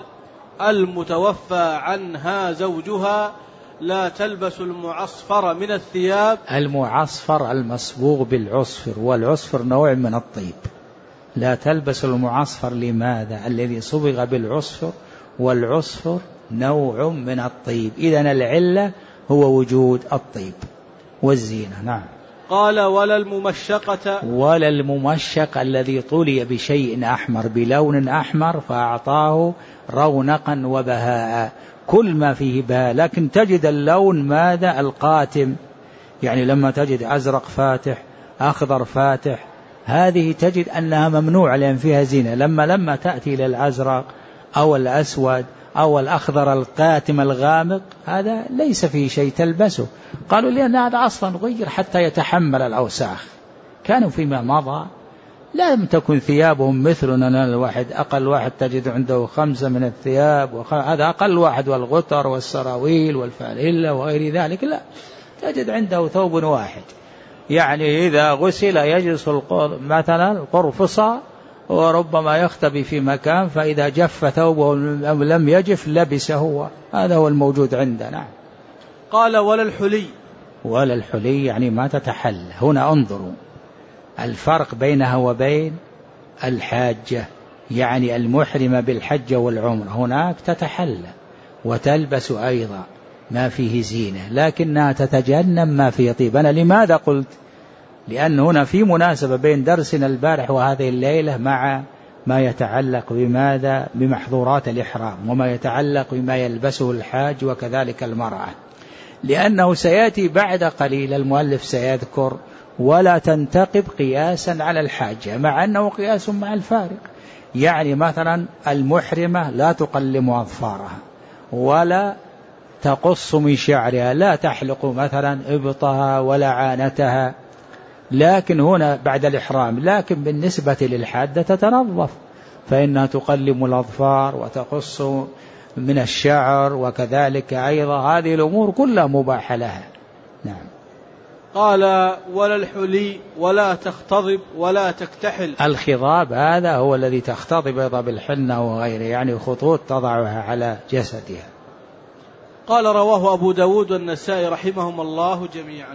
المتوفى عنها زوجها لا تلبس المعصفر من الثياب. المعصفر المصبوغ بالعصفر، والعصفر نوع من الطيب. لا تلبس المعصفر. لماذا؟ الذي صبغ بالعصفر، والعصفر نوع من الطيب. إذن العلة هو وجود الطيب والزينة. نعم. قال ولا الممشقة. ولا الممشق الذي طلي بشيء أحمر بلون أحمر فأعطاه رونقا وبهاء، كل ما فيه بهاء. لكن تجد اللون ماذا القاتم، يعني لما تجد أزرق فاتح أخضر فاتح هذه تجد أنها ممنوعة لأن فيها زينة. لما تأتي إلى الأزرق أو الأسود أو الأخضر القاتم الغامق، هذا ليس فيه شيء تلبسه. قالوا لأن هذا أصلا غير حتى يتحمل الأوساخ. كانوا فيما مضى لم تكن ثيابهم مثلنا، الواحد أقل واحد تجد عنده 5 من الثياب، هذا أقل واحد، والغتر والسراويل والفانيلا وغير ذلك، لا، تجد عنده ثوب واحد. يعني إذا غسل يجلس مثلا القرفصة وربما يختبي في مكان، فإذا جف ثوبه أم لم يجف لبسه، هذا هو الموجود عندنا. قال ولا الحلي. ولا الحلي يعني ما تتحل. هنا انظروا الفرق بينها وبين الحاجة، يعني المحرمة بالحج والعمرة. هناك تتحلى وتلبس أيضا ما فيه زينة، لكنها تتجنب ما فيه طيب. أنا لماذا قلت؟ لأن هنا في مناسبة بين درسنا البارح وهذه الليلة مع ما يتعلق بماذا؟ بمحظورات الإحرام وما يتعلق بما يلبسه الحاج وكذلك المرأة، لأنه سيأتي بعد قليل المؤلف سيذكر ولا تنتقب قياسا على الحاجة، مع أنه قياس مع الفارق. يعني مثلا المحرمة لا تقلم أظفارها ولا تقص من شعرها، لا تحلق مثلا إبطها ولا عانتها، لكن هنا بعد الإحرام. لكن بالنسبة للحادة تتنظف، فإنها تقلم الأظفار وتقص من الشعر وكذلك أيضا، هذه الأمور كلها مباحة لها. نعم. قال ولا الحلي ولا تختضب ولا تكتحل. الخضاب هذا هو الذي تختضب أيضا بالحنة وغيره، يعني خطوط تضعها على جسدها. قال رواه أبو داود والنسائي رحمهم الله جميعا.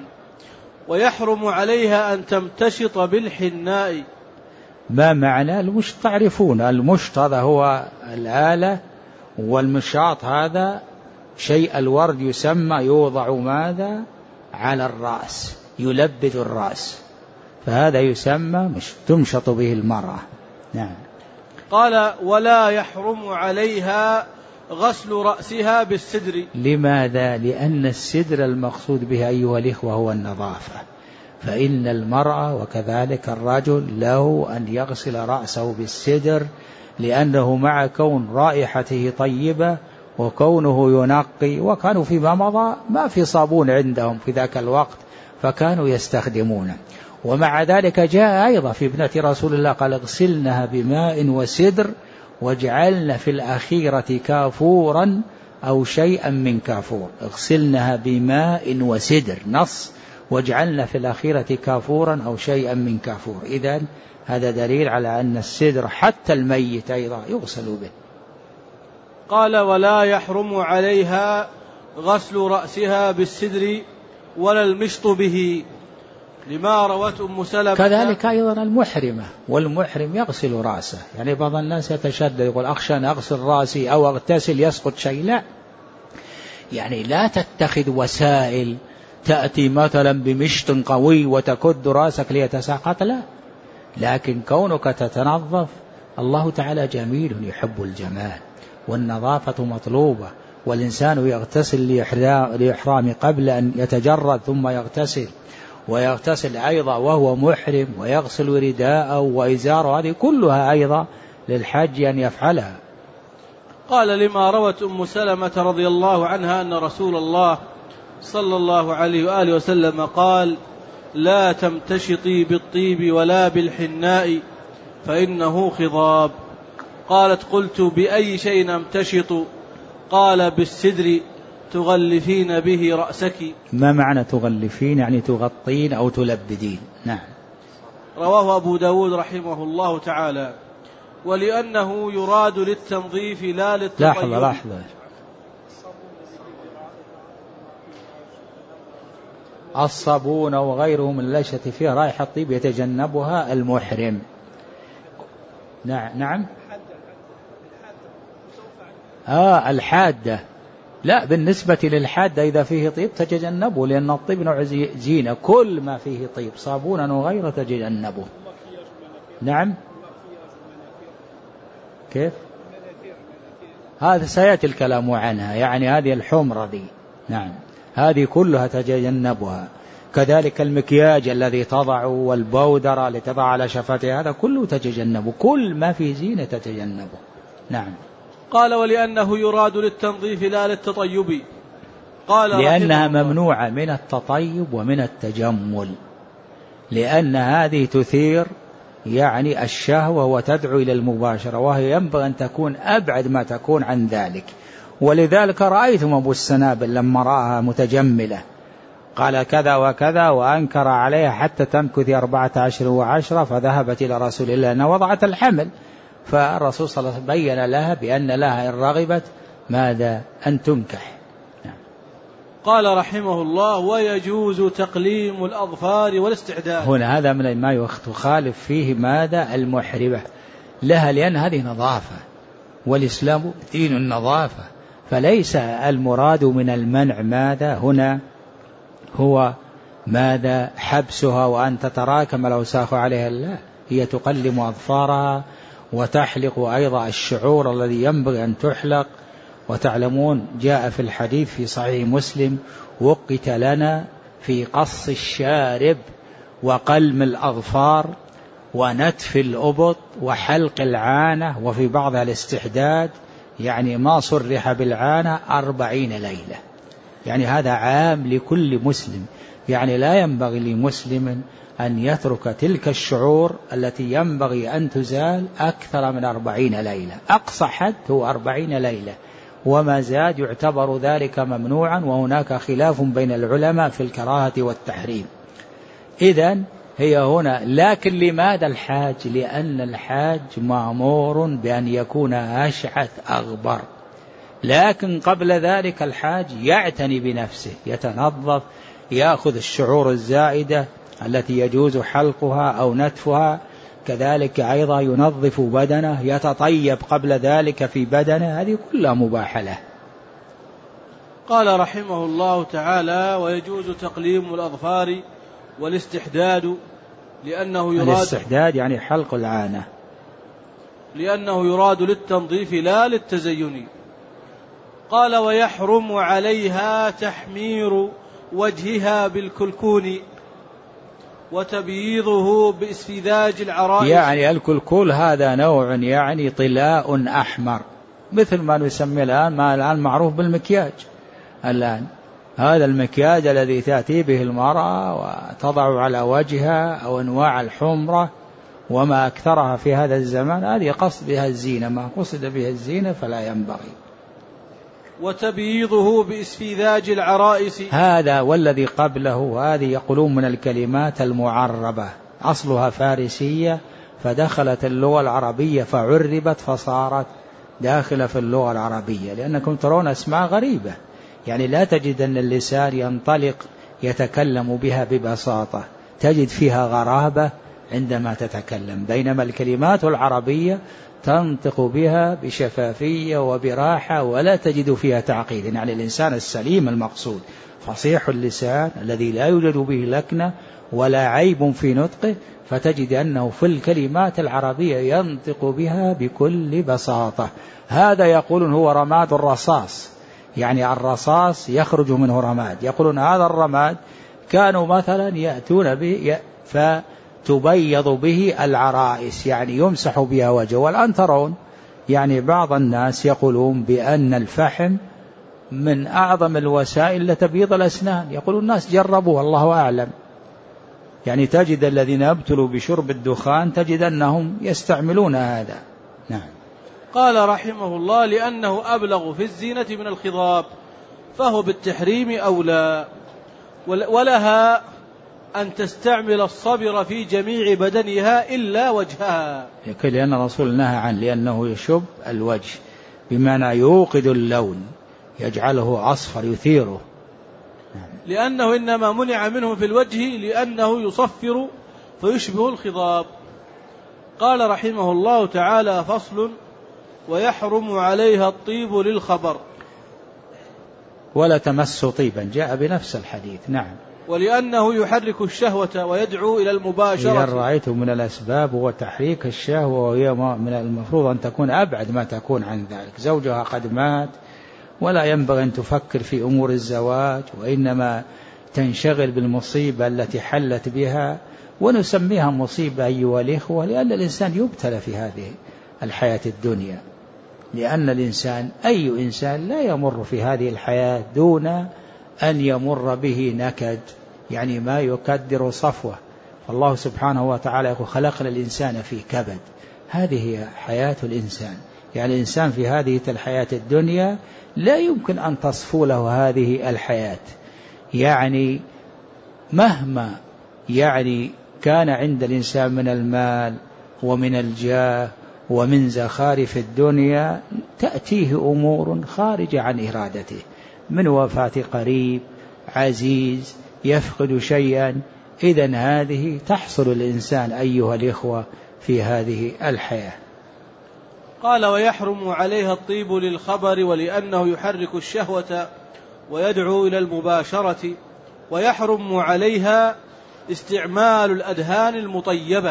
ويحرم عليها أن تمتشط بالحناء. ما معنى تعرفون المشط؟ هذا هو الآلة، والمشاط هذا شيء الورد يسمى، يوضع ماذا؟ على الرأس، يلبد الرأس، فهذا يسمى تمشط به المرأة. نعم. قال ولا يحرم عليها غسل رأسها بالسدر. لماذا؟ لأن السدر المقصود به أيها الإخوة هو النظافة، فإن المرأة وكذلك الرجل له أن يغسل رأسه بالسدر، لأنه مع كون رائحته طيبة وكونه ينقي. وكانوا فيما مضى ما في صابون عندهم في ذاك الوقت، فكانوا يستخدمونه. ومع ذلك جاء أيضا في ابنة رسول الله قال اغسلنها بماء وسدر واجعلن في الأخيرة كافورا أو شيئا من كافور. اغسلنها بماء وسدر، نص، واجعلن في الأخيرة كافورا أو شيئا من كافور. إذن هذا دليل على أن السدر حتى الميت أيضا يغسل به. قال ولا يحرم عليها غسل رأسها بالسدر ولا المشط به، لما روت أم سلمة. كذلك أيضا المحرمة، والمحرم يغسل رأسه. يعني بعض الناس يتشدد يقول أخشى أن أغسل رأسي أو أغتسل يسقط شيء، لا، يعني لا تتخذ وسائل تأتي مثلا بمشط قوي وتكد رأسك ليتساقط، لا، لكن كونك تتنظف. الله تعالى جميل يحب الجمال، والنظافة مطلوبة، والإنسان يغتسل لإحرام قبل أن يتجرد ثم يغتسل، ويغتسل أيضا وهو محرم، ويغسل رداءه وإزاره، هذه كلها أيضا للحاج أن يفعلها. قال لما روت أم سلمة رضي الله عنها أن رسول الله صلى الله عليه وآله وسلم قال لا تمتشطي بالطيب ولا بالحناء فإنه خضاب. قالت قلت بأي شيء امتشط؟ قال بالسدر تغلفين به رأسك. ما معنى تغلفين؟ يعني تغطين أو تلبدين. نعم. رواه أبو داود رحمه الله تعالى. ولأنه يراد للتنظيف لا للتطيب. لحظة. الصابون وغيره من الأشياء فيها رائحة الطيب يتجنبها المحرم. نعم. الحادة، لا، بالنسبة للحادة إذا فيه طيب تتجنبه، لأن الطيب نوع زينة، كل ما فيه طيب صابونا وغيره تتجنبه. نعم. كيف؟ هذا سيأتي الكلام عنها، يعني هذه الحمرة دي، نعم، هذه كلها تتجنبها. كذلك المكياج الذي تضعه والبودرة لتضع على شفتها، هذا كله تتجنبه، كل ما فيه زينة تتجنبه. نعم. قال ولأنه يراد للتنظيف لا للتطيب. قال لأنها ممنوعة من التطيب ومن التجمل، لأن هذه تثير يعني الشهوة وتدعو إلى المباشرة، وهي ينبغي أن تكون أبعد ما تكون عن ذلك. ولذلك رأيتم أبو السنابل لما رآها متجملة قال كذا وكذا وأنكر عليها حتى تمكث 14 و10، فذهبت إلى رسول الله أنها وضعت الحمل، فالرسول صلى الله عليه وسلم بين لها بأن لها إن رغبت ماذا أن تنكح. قال رحمه الله ويجوز تقليم الأظفار والاستعداد. هنا هذا من ما يخالف فيه ماذا المحربة لها، لأن هذه نظافة والإسلام دين النظافة، فليس المراد من المنع ماذا هنا هو ماذا حبسها وأن تتراكم الأوساخ عليها، لا، هي تقلم أظفارها وتحلق أيضا الشعور الذي ينبغي أن تحلق. وتعلمون جاء في الحديث في صحيح مسلم وقت لنا في قص الشارب وقلم الأظفار ونتف الأبط وحلق العانة، وفي بعضها الاستحداد، يعني ما صرح بالعانة 40 ليلة. يعني هذا عام لكل مسلم، يعني لا ينبغي لمسلم أن يترك تلك الشعور التي ينبغي أن تزال أكثر من 40 ليلة، أقصى حد هو 40 ليلة، وما زاد يعتبر ذلك ممنوعا، وهناك خلاف بين العلماء في الكراهة والتحريم. إذن هي هنا، لكن لماذا الحاج؟ لأن الحاج مأمور بأن يكون أشعث أغبر، لكن قبل ذلك الحاج يعتني بنفسه، يتنظف، يأخذ الشعور الزائدة التي يجوز حلقها أو نتفها، كذلك أيضا ينظف بدنه، يتطيب قبل ذلك في بدنه، هذه كلها مباحة له. قال رحمه الله تعالى ويجوز تقليم الأظفار والاستحداد لأنه يراد، الاستحداد يعني حلق العانة، لأنه يراد للتنظيف لا للتزين. قال ويحرم عليها تحمير وجهها بالكلكون وتبييضه بإسفذاج العرائس. يعني الكلكول هذا نوع يعني طلاء أحمر، مثل ما نسميه الآن معروف بالمكياج. الآن هذا المكياج الذي تأتي به المرأة وتضع على وجهها أو أنواع الحمرة وما أكثرها في هذا الزمان، هذه قصد بها الزينة، ما قصد بها الزينة فلا ينبغي. وتبييضه بإسفذاج العرائس، هذا والذي قبله، هذه يقولون من الكلمات المعربة، أصلها فارسية فدخلت اللغة العربية فعربت فصارت داخلة في اللغة العربية، لأنكم ترون أسماء غريبة، يعني لا تجد أن اللسان ينطلق يتكلم بها ببساطة، تجد فيها غرابة عندما تتكلم، بينما الكلمات العربية تنطق بها بشفافية وبراحة ولا تجد فيها تعقيد. يعني الإنسان السليم المقصود فصيح اللسان الذي لا يوجد به لكنة ولا عيب في نطقه، فتجد أنه في الكلمات العربية ينطق بها بكل بساطة. هذا يقولون هو رماد الرصاص، يعني الرصاص يخرج منه رماد، يقولون هذا الرماد كانوا مثلا يأتون به فتبيض به العرائس، يعني يمسح بها وجهه. والآن ترون يعني بعض الناس يقولون بأن الفحم من أعظم الوسائل لتبييض الأسنان، يقولون الناس جربوا والله أعلم، يعني تجد الذين يبتلوا بشرب الدخان تجد أنهم يستعملون هذا. نعم. قال رحمه الله لأنه أبلغ في الزينة من الخضاب فهو بالتحريم أولى، ولها أن تستعمل الصبر في جميع بدنها إلا وجهها، لأن الرسول نهى عنه، لأنه يشب الوجه بمعنى يوقد اللون يجعله أصفر يثيره، لأنه إنما منع منه في الوجه لأنه يصفر فيشبه الخضاب. قال رحمه الله تعالى فصل ويحرم عليها الطيب للخبر ولا تمس طيبا، جاء بنفس الحديث. نعم. ولأنه يحرك الشهوة ويدعو إلى المباشرة. إذا رأيت من الأسباب هو تحريك الشهوة، وهي من المفروض أن تكون أبعد ما تكون عن ذلك، زوجها قد مات ولا ينبغي أن تفكر في أمور الزواج، وإنما تنشغل بالمصيبة التي حلت بها، ونسميها مصيبة أيها الإخوة لأن الإنسان يبتلى في هذه الحياة الدنيا، لأن الإنسان أي إنسان لا يمر في هذه الحياة دون أن يمر به نكد، يعني ما يكدر صفوه. الله سبحانه وتعالى يقول خلقنا الإنسان في كبد. هذه هي حياة الإنسان، يعني الإنسان في هذه الحياة الدنيا لا يمكن أن تصفو له هذه الحياة، يعني مهما يعني كان عند الإنسان من المال ومن الجاه ومن زخارف الدنيا تأتيه أمور خارجة عن إرادته، من وفاة قريب، عزيز، يفقد شيئا. إذن هذه تحصل الإنسان أيها الإخوة في هذه الحياة. قال ويحرم عليها الطيب للخبر ولأنه يحرك الشهوة ويدعو إلى المباشرة، ويحرم عليها استعمال الأدهان المطيبة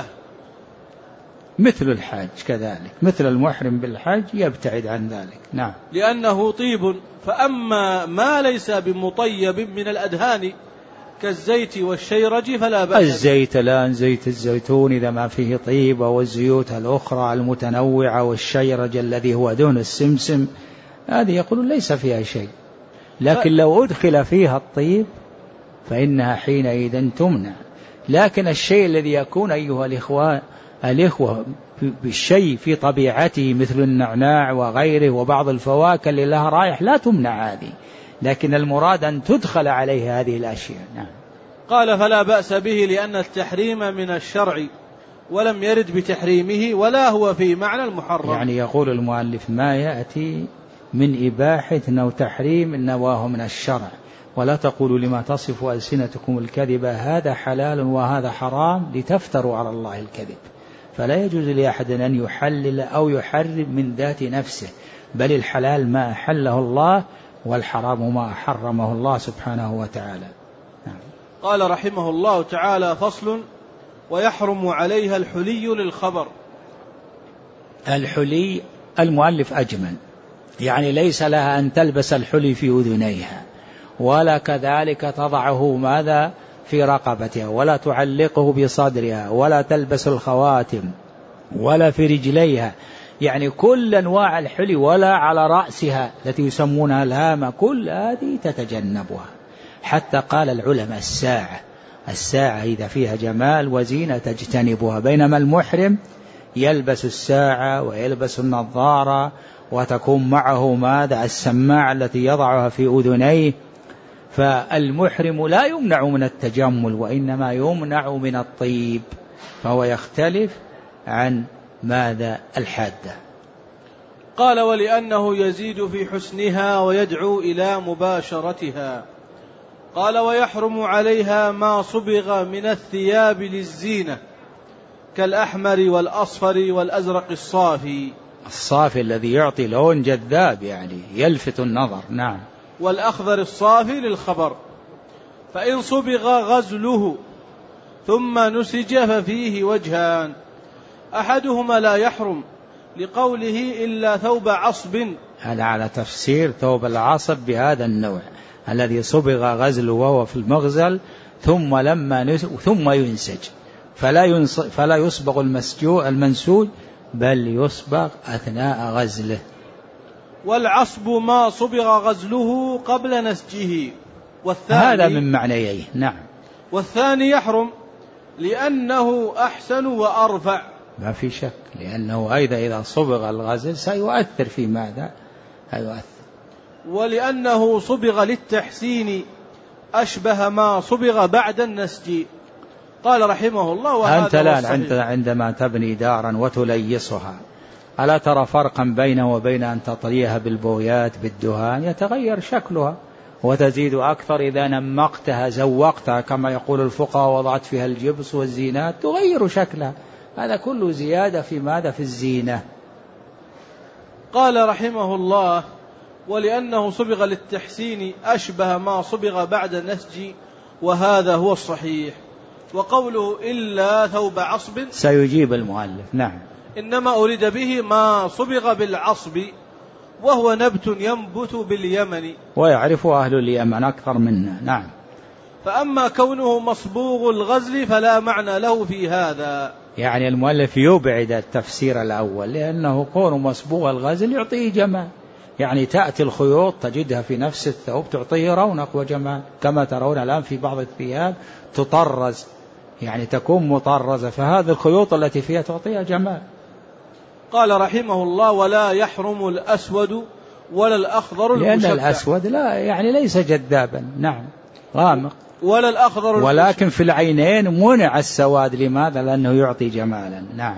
مثل الحاج كذلك، مثل المحرم بالحج يبتعد عن ذلك. نعم، لأنه طيب. فأما ما ليس بمطيب من الأدهان كالزيت والشيرج فلا بأس. الزيت الآن زيت الزيتون إذا ما فيه طيب، والزيوت الأخرى المتنوعة، والشيرج الذي هو دهن السمسم، هذه يقولون ليس فيها شيء، لكن لو أدخل فيها الطيب فإنها حينئذ تمنع. لكن الشيء الذي يكون أيها الإخوة بالشيء في طبيعته مثل النعناع وغيره وبعض الفواكه اللي لها رائح لا تمنع هذه، لكن المراد أن تدخل عليه هذه الأشياء. نعم. قال فلا بأس به لأن التحريم من الشرع ولم يرد بتحريمه ولا هو في معنى المحرم. يعني يقول المؤلف ما يأتي من إباحة أو تحريم إنما من الشرع، ولا تقولوا لما تصف ألسنتكم الكذب هذا حلال وهذا حرام لتفتروا على الله الكذب. فلا يجوز لأحد أن يحلل أو يحرم من ذات نفسه، بل الحلال ما أحله الله والحرام ما حرمه الله سبحانه وتعالى. نعم. قال رحمه الله تعالى فصل ويحرم عليها الحلي للخبر. الحلي المؤلف أجمل، يعني ليس لها أن تلبس الحلي في أذنيها، ولا كذلك تضعه ماذا في رقبتها، ولا تعلقه بصدرها، ولا تلبس الخواتم، ولا في رجليها، يعني كل أنواع الحلي، ولا على رأسها التي يسمونها الهامة، كل هذه تتجنبها. حتى قال العلماء الساعة إذا فيها جمال وزينة تجتنبها، بينما المحرم يلبس الساعة ويلبس النظارة وتكون معه ماذا السماعة التي يضعها في أذنيه. فالمحرم لا يمنع من التجمل وإنما يمنع من الطيب، فهو يختلف عن ماذا الحادة. قال ولأنه يزيد في حسنها ويدعو إلى مباشرتها. قال ويحرم عليها ما صبغ من الثياب للزينة كالأحمر والأصفر والأزرق الصافي الذي يعطي لون جذاب يعني يلفت النظر. نعم. والأخضر الصافي للخبر. فإن صبغ غزله ثم نسج ففيه وجهان، أحدهما لا يحرم لقوله إلا ثوب عصب، هذا على تفسير ثوب العصب بهذا النوع الذي صبغ غزله وهو في المغزل ثم ينسج، فلا يصبغ المنسوج بل يصبغ أثناء غزله. والعصب ما صبغ غزله قبل نسجه، هذا من معنيه. نعم. والثاني يحرم لأنه أحسن وأرفع، ما في شك، لأنه أيضا إذا صبغ الغزل سيؤثر في ماذا هيؤثر. ولأنه صبغ للتحسين أشبه ما صبغ بعد النسج. قال رحمه الله وهذا أنت الآن عندما تبني دارا وتليصها ألا ترى فرقا بينه وبين أن تطليها بالبويات بالدهان؟ يتغير شكلها وتزيد أكثر إذا نمقتها زوقتها كما يقول الفقهاء وضعت فيها الجبس والزينات تغير شكلها. هذا كله زيادة في ماذا في الزينة. قال رحمه الله ولأنه صبغ للتحسين أشبه ما صبغ بعد النسج، وهذا هو الصحيح. وقوله إلا ثوب عصب سيجيب المؤلف. نعم. إنما أريد به ما صبغ بالعصب وهو نبت ينبت باليمن، ويعرف أهل اليمن أكثر منا. نعم. فأما كونه مصبوغ الغزل فلا معنى له في هذا، يعني المؤلف يبعد التفسير الأول، لأنه كون مصبوغ الغزل يعطيه جمال، يعني تأتي الخيوط تجدها في نفس الثوب تعطيه رونق وجمال، كما ترون الآن في بعض الثياب تطرز، يعني تكون مطرزة، فهذه الخيوط التي فيها تعطيها جمال. قال رحمه الله: ولا يحرم الأسود ولا الأخضر المشبع، لأن الأسود لا يعني ليس جذابا، نعم غامق، ولا الأخضر ولكن في العينين منع السواد، لماذا؟ لأنه يعطي جمالا. نعم.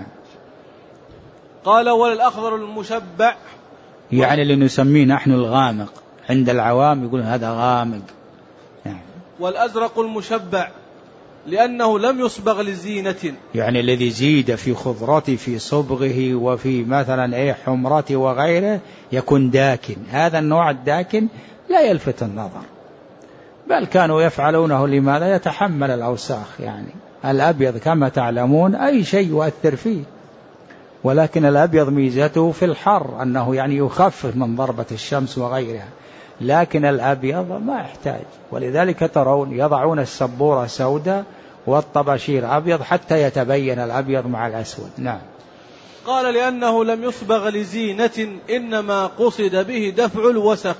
قال: ولا الأخضر المشبع، يعني اللي نسميه نحن الغامق، عند العوام يقولون هذا غامق. نعم. والأزرق المشبع لأنه لم يصبغ لزينة، يعني الذي زيد في خضرته في صبغه وفي مثلا حمرته وغيره يكون داكن، هذا النوع الداكن لا يلفت النظر، بل كانوا يفعلونه لماذا؟ يتحمل الأوساخ. يعني الأبيض كما تعلمون أي شيء يؤثر فيه، ولكن الأبيض ميزته في الحر أنه يعني يخفف من ضربة الشمس وغيرها، لكن الأبيض ما يحتاج، ولذلك ترون يضعون السبورة سوداء والطباشير أبيض حتى يتبين الأبيض مع الأسود. نعم. قال: لأنه لم يصبغ لزينة، إنما قصد به دفع الوسخ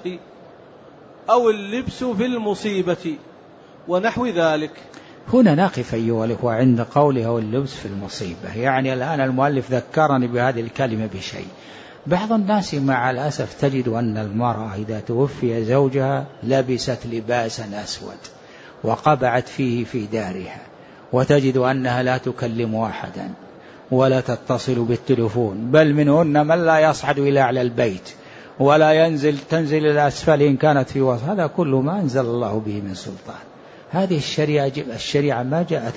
أو اللبس في المصيبة ونحو ذلك. هنا نقف أيها الأخوة عند قوله أو اللبس في المصيبة. يعني الآن المؤلف ذكرني بهذه الكلمة بشيء. بعض الناس مع الأسف تجد أن المرأة إذا توفي زوجها لبست لباسا أسود وقبعت فيه في دارها، وتجد أنها لا تكلم أحدا ولا تتصل بالتلفون، بل منهن من لا يصعد إلى أعلى البيت ولا تنزل إلى أسفل إن كانت في وسط. هذا كل ما أنزل الله به من سلطان. هذه الشريعة ما جاءت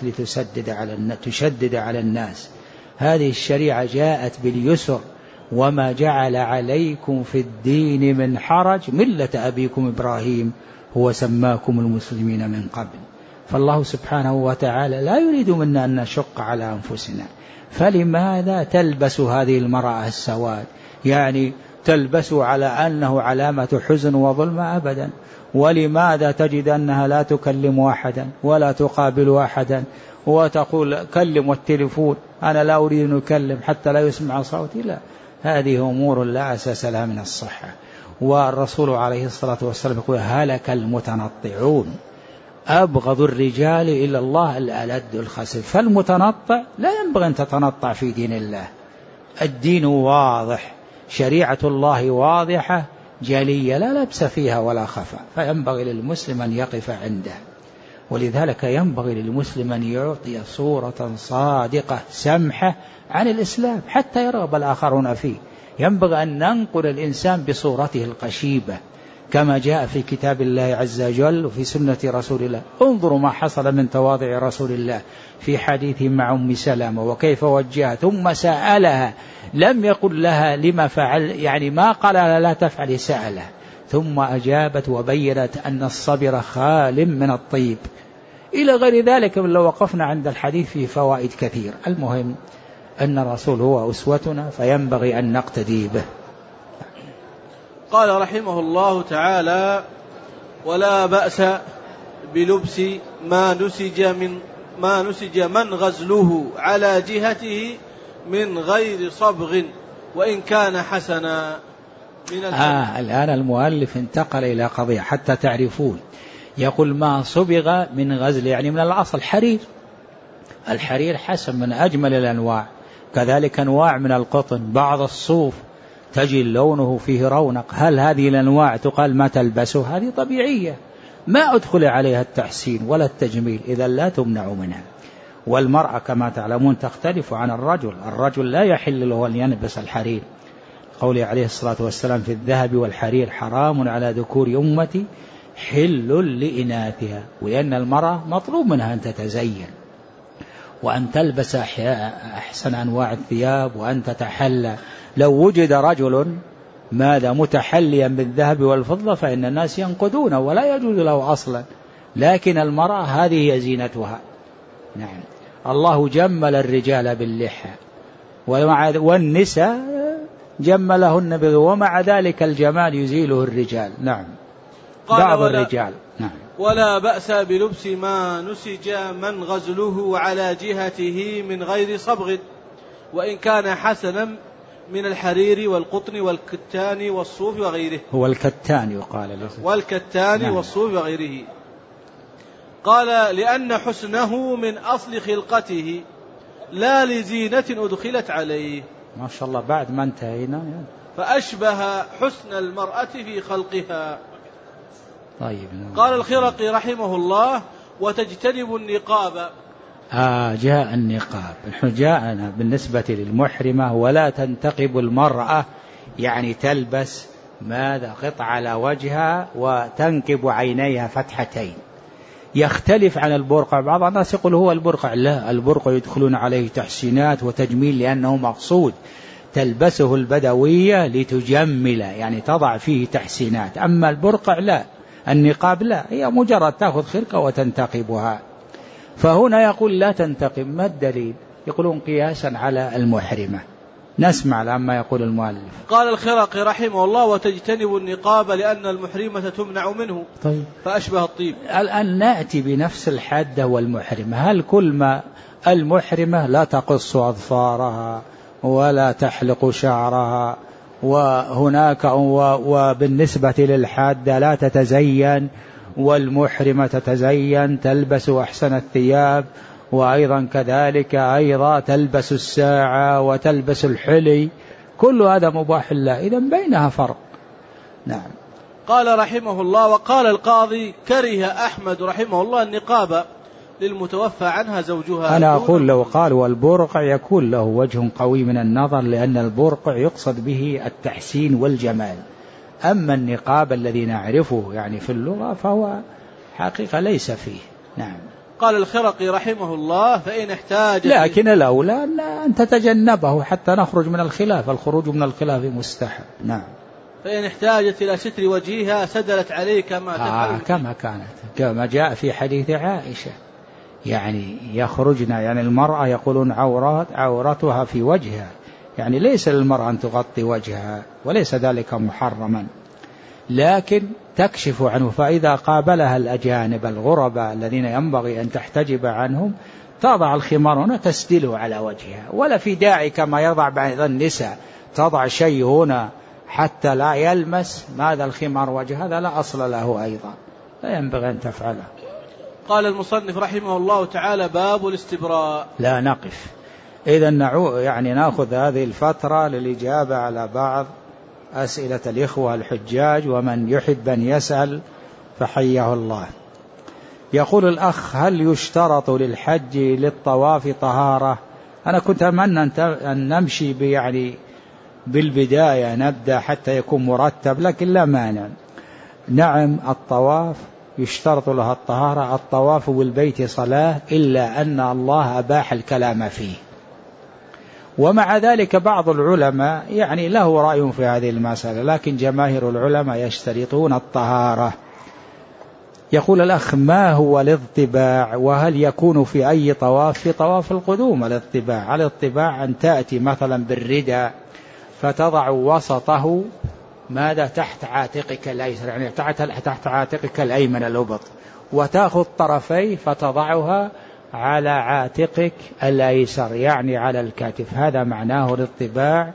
تشدد على الناس، هذه الشريعة جاءت باليسر، وما جعل عليكم في الدين من حرج ملة أبيكم إبراهيم هو سماكم المسلمين من قبل. فالله سبحانه وتعالى لا يريد منا أن نشق على أنفسنا، فلماذا تلبس هذه المرأة السواد؟ يعني تلبس على أنه علامة حزن وظلم؟ أبدا. ولماذا تجد أنها لا تكلم أحدا ولا تقابل أحدا وتقول كلم التليفون، أنا لا أريد أن أكلم حتى لا يسمع صوتي؟ لا، هذه أمور لا أساس لها من الصحة. والرسول عليه الصلاة والسلام يقول: هلك المتنطعون، أبغض الرجال إلى الله الألد الخسر. فالمتنطع لا ينبغي أن تتنطع في دين الله. الدين واضح، شريعة الله واضحة جلية لا لبس فيها ولا خفى، فينبغي للمسلم أن يقف عنده. ولذلك ينبغي للمسلم أن يعطي صورة صادقة سمحة عن الإسلام حتى يرغب الآخرون فيه. ينبغي أن ننقل الإنسان بصورته القشيبة كما جاء في كتاب الله عز وجل وفي سنة رسول الله. انظروا ما حصل من تواضع رسول الله في حديثه مع أم سلمة وكيف وجهها، ثم سألها، لم يقل لها لما فعل، يعني ما قال لها لا تفعل، سألها ثم أجابت وبينت أن الصبر خال من الطيب إلى غير ذلك. لو وقفنا عند الحديث فيه فوائد كثير. المهم أن الرسول هو أسوتنا فينبغي أن نقتدي به. قال رحمه الله تعالى: ولا بأس بلبس ما نسج من غزله على جهته من غير صبغ وإن كان حسنا من الآن المؤلف انتقل إلى قضية حتى تعرفون. يقول ما صبغ من غزل، يعني من الأصل حرير. الحرير حسن من أجمل الأنواع، كذلك أنواع من القطن، بعض الصوف تجد لونه فيه رونق. هل هذه الأنواع تقال ما تلبسه؟ هذه طبيعية ما أدخل عليها التحسين ولا التجميل، إذا لا تمنع منها. والمرأة كما تعلمون تختلف عن الرجل. الرجل لا يحل له أن يلبس الحرير، قوله عليه الصلاة والسلام: في الذهب والحرير حرام على ذكور أمتي حل لإناثها. وأن المرأة مطلوب منها أن تتزين وأن تلبس أحسن أنواع الثياب وأن تتحلى. لو وجد رجل ماذا متحليا بالذهب والفضة فإن الناس ينقدونه ولا يجوز له أصلا، لكن المرأة هذه هي زينتها. نعم. الله جمل الرجال باللحى والنساء جملهن ومع ذلك الجمال يزيله الرجال. نعم. بعض الرجال. نعم. ولا بأس بلبس ما نسج من غزله على جهته من غير صبغ، وإن كان حسنا من الحرير والقطن والكتان والصوف وغيره. هو الكتان يقال والكتان نعم. والصوف وغيره. قال لأن حسنه من أصل خلقته لا لزينة أدخلت عليه. ما شاء الله بعد ما انتهينا فأشبه حسن المرأة في خلقها. طيب. قال الخرقي رحمه الله وتجتنب النقاب. جاء النقاب. نحن جاءنا بالنسبة للمحرمة ولا تنتقب المرأة، يعني تلبس ماذا قطع على وجهها وتنكب عينيها فتحتين. يختلف عن البرقع. بعض الناس يقول هو البرقع، لا، البرقع يدخلون عليه تحسينات وتجميل لأنه مقصود، تلبسه البدوية لتجمل، يعني تضع فيه تحسينات. أما البرقع لا، النقاب لا، هي مجرد تأخذ خرقة وتنتقبها. فهنا يقول لا تنتقب. ما الدليل؟ يقولون قياسا على المحرمة. نسمع لما يقول المؤلف. قال الخرقي رحمه الله وتجتنب النقاب لأن المحرمة تمنع منه. طيب. فأشبه الطيب. الآن نأتي بنفس الحادة والمحرمة. هل كل ما المحرمة لا تقص أظفارها ولا تحلق شعرها، وهناك وبالنسبة للحادة لا تتزين، والمحرمة تتزين تلبس أحسن الثياب، وأيضا كذلك أيضا تلبس الساعة وتلبس الحلي، كل هذا مباح الله، إذن بينها فرق. نعم. قال رحمه الله وقال القاضي كره أحمد رحمه الله النقاب للمتوفى عنها زوجها. أنا أقول لو قال والبرقع يكون له وجه قوي من النظر، لأن البرقع يقصد به التحسين والجمال. أما النقاب الذي نعرفه يعني في اللغة فهو حقيقة ليس فيه. نعم. قال الخرقي رحمه الله فإن احتاج، لكن الأولى أن تتجنبه حتى نخرج من الخلاف، الخروج من الخلاف مستحب. نعم. فإن احتاجت إلى ستر وجهها سدلت عليه كما تفعل كما كانت، كما جاء في حديث عائشة، يعني يخرجنا، يعني المرأة يقولون عورتها في وجهها، يعني ليس للمرأة أن تغطي وجهها، وليس ذلك محرما، لكن تكشف عنه. فإذا قابلها الأجانب الغرباء الذين ينبغي أن تحتجب عنهم تضع الخمار هنا تسدله على وجهها، ولا في داعي كما يضع بعض النساء تضع شيء هنا حتى لا يلمس ماذا الخمار وجه، هذا لا أصل له أيضا، لا ينبغي أن تفعله. قال المصنف رحمه الله تعالى باب الاستبراء. لا نقف إذن يعني نأخذ هذه الفترة للإجابة على بعض أسئلة الإخوة الحجاج، ومن يحب أن يسأل فحيه الله. يقول الأخ هل يشترط للحج للطواف طهارة؟ أنا كنت أتمنى أن نمشي يعني بالبداية نبدأ حتى يكون مرتب، لكن لا مانع. نعم الطواف يشترط لها الطهارة، الطواف بالبيت صلاة، إلا أن الله أباح الكلام فيه. ومع ذلك بعض العلماء يعني له رأي في هذه المسألة، لكن جماهير العلماء يشترطون الطهارة. يقول الأخ ما هو الاطباع، وهل يكون في أي طواف؟ في طواف القدوم الاطباع. الاطباع أن تأتي مثلا بالرداء فتضع وسطه ماذا تحت عاتقك الأيسر، يعني تحت عاتقك الأيمن الأبط، وتأخذ طرفيه فتضعها على عاتقك الأيسر يعني على الكتف، هذا معناه الاطباع،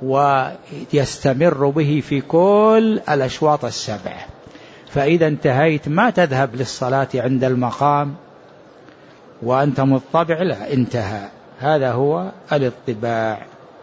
ويستمر به في كل الأشواط السبعة. فإذا انتهيت ما تذهب للصلاة عند المقام وأنت مضطبع، لا، انتهى. هذا هو الاطباع.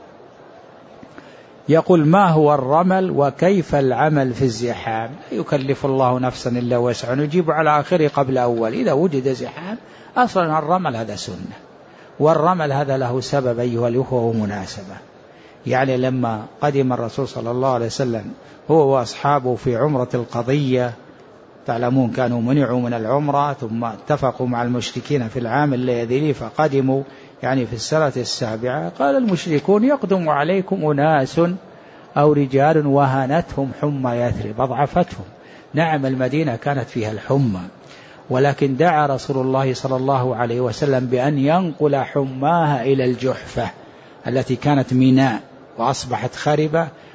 يقول ما هو الرمل وكيف العمل في الزحام؟ لا يكلف الله نفسا إلا وسعها، نجيب على آخره قبل أول. إذا وجد زحام أصلا الرمل هذا سنة، والرمل هذا له سبب أيها الأخوة ومناسبة. يعني لما قدم الرسول صلى الله عليه وسلم هو وأصحابه في عمرة القضية، تعلمون كانوا منعوا من العمرة ثم اتفقوا مع المشركين في العام الذي فقدموا يعني في السنة السابعة، قال المشركون يقدم عليكم أناس أو رجال وهنتهم حمى يثرب، أضعفتهم. نعم المدينة كانت فيها الحمى، ولكن دعا رسول الله صلى الله عليه وسلم بأن ينقل حماها إلى الجحفة التي كانت ميناء وأصبحت خربة،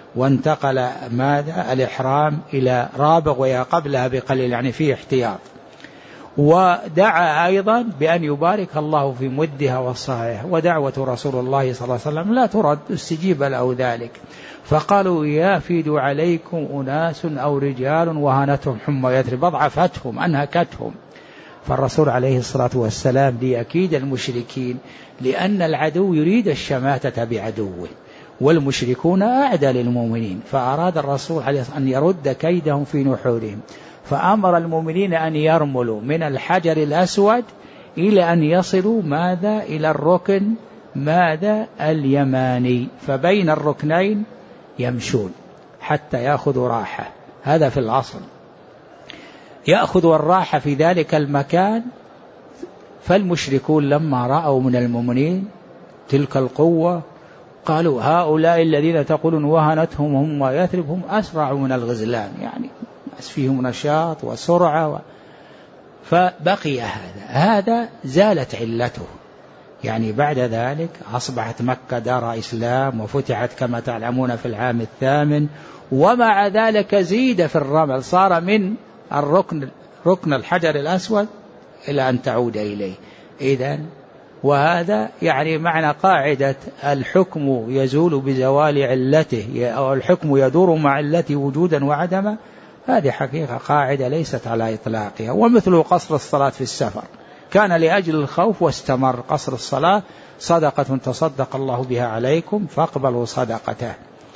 وانتقل ماذا الإحرام إلى رابغ وهي قبلها بقليل، يعني فيه احتياط. ودعا أيضا بأن يبارك الله في مدها وصاعها، ودعوة رسول الله صلى الله عليه وسلم لا ترد، استجيب له ذلك. فقالوا يافد عليكم أناس أو رجال وهنتهم حمى يثرب، أضعفتهم أنهكتهم. فالرسول عليه الصلاة والسلام ليكيد المشركين، لأن العدو يريد الشماتة بعدوه، والمشركون أعدى للمؤمنين، فأراد الرسول عليه الصلاة والسلام أن يرد كيدهم في نحورهم، فأمر المؤمنين أن يرملوا من الحجر الأسود إلى أن يصلوا ماذا إلى الركن ماذا اليماني، فبين الركنين يمشون حتى يأخذوا راحة. هذا في الأصل، يأخذوا الراحة في ذلك المكان. فالمشركون لما رأوا من المؤمنين تلك القوة قالوا هؤلاء الذين تقولون وهنتهم هم ويثرب هم أسرع من الغزلان، يعني فيهم نشاط وسرعة فبقي هذا زالت علته. يعني بعد ذلك أصبحت مكة دار إسلام وفتحت كما تعلمون في العام 8، ومع ذلك زيد في الرمل، صار من ركن الحجر الأسود إلى أن تعود إليه. إذن وهذا يعني معنى قاعدة الحكم يزول بزوال علته، أو الحكم يدور مع علته وجودا وعدما، هذه حقيقة قاعدة ليست على إطلاقها. ومثل قصر الصلاة في السفر كان لأجل الخوف واستمر قصر الصلاة، صدقة تصدق الله بها عليكم فاقبلوا صدقته.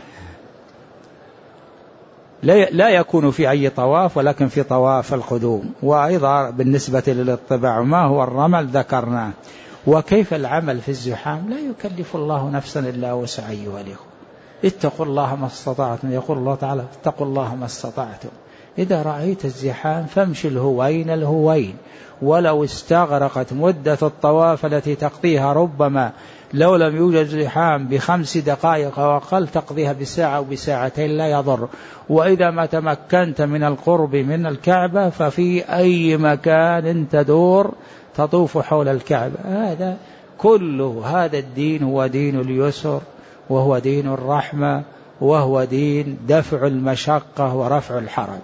لا يكون في أي طواف ولكن في طواف القدوم. وأيضا بالنسبة للاطباع ما هو الرمل ذكرناه. وكيف العمل في الزحام؟ لا يكلف الله نفسا إلا وسعها أيها الإخوة، اتقوا الله ما استطعتم، يقول الله تعالى اتقوا الله ما استطعتم. إذا رأيت الزحام فامشي الهوين، ولو استغرقت مدة الطواف التي تقضيها ربما لو لم يوجد زحام ب5 دقائق أو أقل تقضيها بساعة أو بساعتين لا يضر. وإذا ما تمكنت من القرب من الكعبة ففي أي مكان تدور تطوف حول الكعبة. هذا كله هذا الدين هو دين اليسر، وهو دين الرحمة، وهو دين دفع المشقة ورفع الحرج.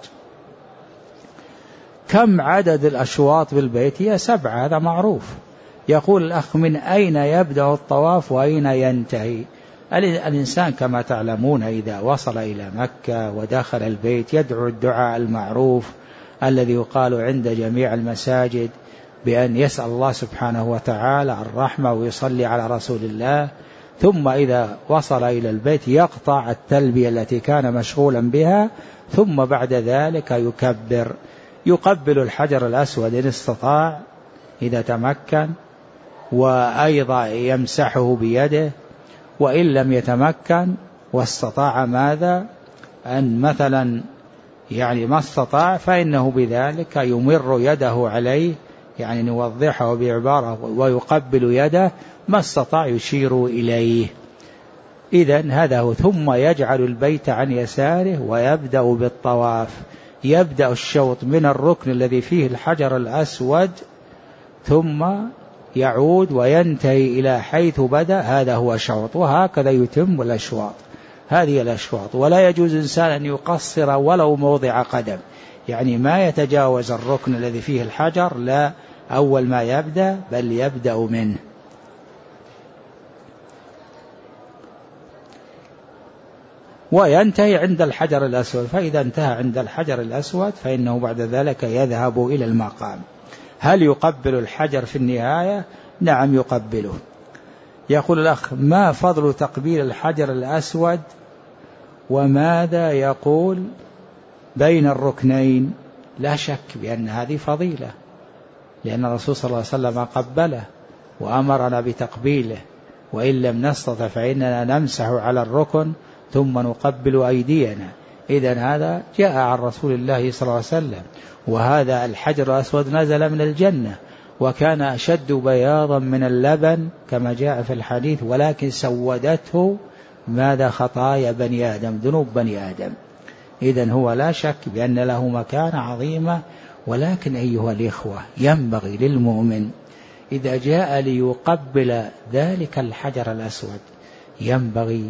كم عدد الأشواط بالبيت؟ هي 7، هذا معروف. يقول الأخ من أين يبدأ الطواف وأين ينتهي؟ الإنسان كما تعلمون إذا وصل إلى مكة ودخل البيت يدعو الدعاء المعروف الذي يقال عند جميع المساجد بأن يسأل الله سبحانه وتعالى الرحمة ويصلي على رسول الله. ثم إذا وصل إلى البيت يقطع التلبية التي كان مشغولا بها، ثم بعد ذلك يقبل الحجر الأسود إن استطاع إذا تمكن، وأيضا يمسحه بيده، وإن لم يتمكن واستطاع ماذا أن مثلا يعني ما استطاع فإنه بذلك يمر يده عليه، يعني نوضحه بعبارة ويقبل يده، ما استطاع يشير إليه. إذن هذا هو. ثم يجعل البيت عن يساره ويبدأ بالطواف. يبدأ الشوط من الركن الذي فيه الحجر الأسود ثم يعود وينتهي إلى حيث بدأ، هذا هو شوط. وهكذا يتم الأشواط، هذه الأشواط. ولا يجوز إنسان أن يقصر ولو موضع قدم، يعني ما يتجاوز الركن الذي فيه الحجر، لا أول ما يبدأ بل يبدأ منه. وينتهي عند الحجر الأسود، فإذا انتهى عند الحجر الأسود فإنه بعد ذلك يذهب إلى المقام. هل يقبل الحجر في النهاية؟ نعم يقبله. يقول الأخ ما فضل تقبيل الحجر الأسود وماذا يقول بين الركنين؟ لا شك بأن هذه فضيلة، لأن الرسول صلى الله عليه وسلم قبله وأمرنا بتقبيله، وإن لم نستطع فإننا نمسح على الركن ثم نقبل أيدينا. إذن هذا جاء عن رسول الله صلى الله عليه وسلم. وهذا الحجر الأسود نزل من الجنة وكان أشد بياضا من اللبن كما جاء في الحديث، ولكن سودته ماذا؟ خطايا بني آدم، ذنوب بني آدم. إذن هو لا شك بأن له مكانة عظيمة. ولكن أيها الإخوة ينبغي للمؤمن إذا جاء ليقبل ذلك الحجر الأسود ينبغي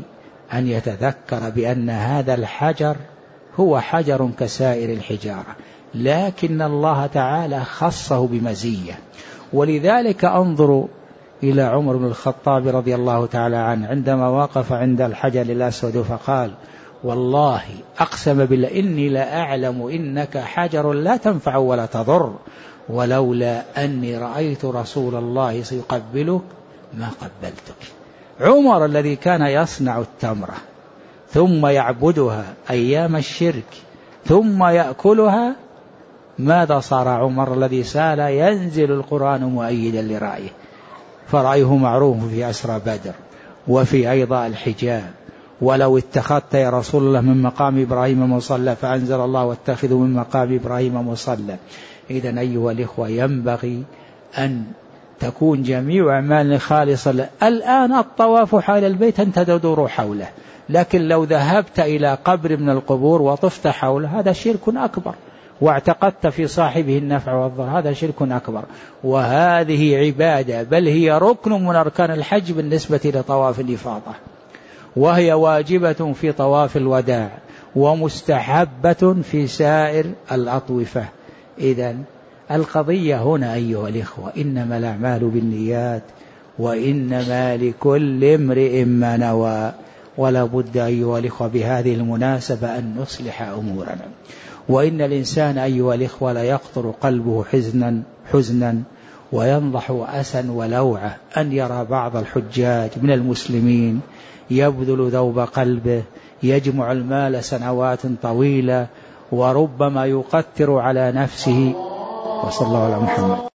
أن يتذكر بأن هذا الحجر هو حجر كسائر الحجارة، لكن الله تعالى خصه بمزية. ولذلك أنظر إلى عمر بن الخطاب رضي الله تعالى عنه عندما وقف عند الحجر الأسود فقال: والله أقسم بالله إني لأعلم إنك حجر لا تنفع ولا تضر، ولولا أني رأيت رسول الله سيقبلك ما قبلتك. عمر الذي كان يصنع التمرة ثم يعبدها أيام الشرك ثم يأكلها، ماذا صار عمر الذي سال ينزل القرآن مؤيدا لرأيه؟ فرأيه معروف في أسرى بدر وفي أيضا الحجاب. ولو اتخذت يا رسول الله من مقام إبراهيم مصلى فأنزل الله واتخذوا من مقام إبراهيم مصلى. إذن أيها الإخوة ينبغي أن تكون جميع أعمال خالصة. الآن الطواف حول البيت أنت تدور حوله، لكن لو ذهبت إلى قبر من القبور وطفت حوله هذا شرك أكبر، واعتقدت في صاحبه النفع والضر، هذا شرك أكبر. وهذه عبادة، بل هي ركن من أركان الحج بالنسبة لطواف الإفاضة، وهي واجبة في طواف الوداع ومستحبة في سائر الأطوفة. إذن القضية هنا أيها الإخوة إنما الأعمال بالنيات وإنما لكل امرئ ما نوى. ولا بد أيها الإخوة بهذه المناسبة أن نصلح أمورنا. وإن الإنسان أيها الإخوة لا يقطر قلبه حزنا وينضح أسا ولوعة أن يرى بعض الحجاج من المسلمين يبذل ذوب قلبه، يجمع المال سنوات طويلة وربما يقتر على نفسه. وصلى الله على محمد.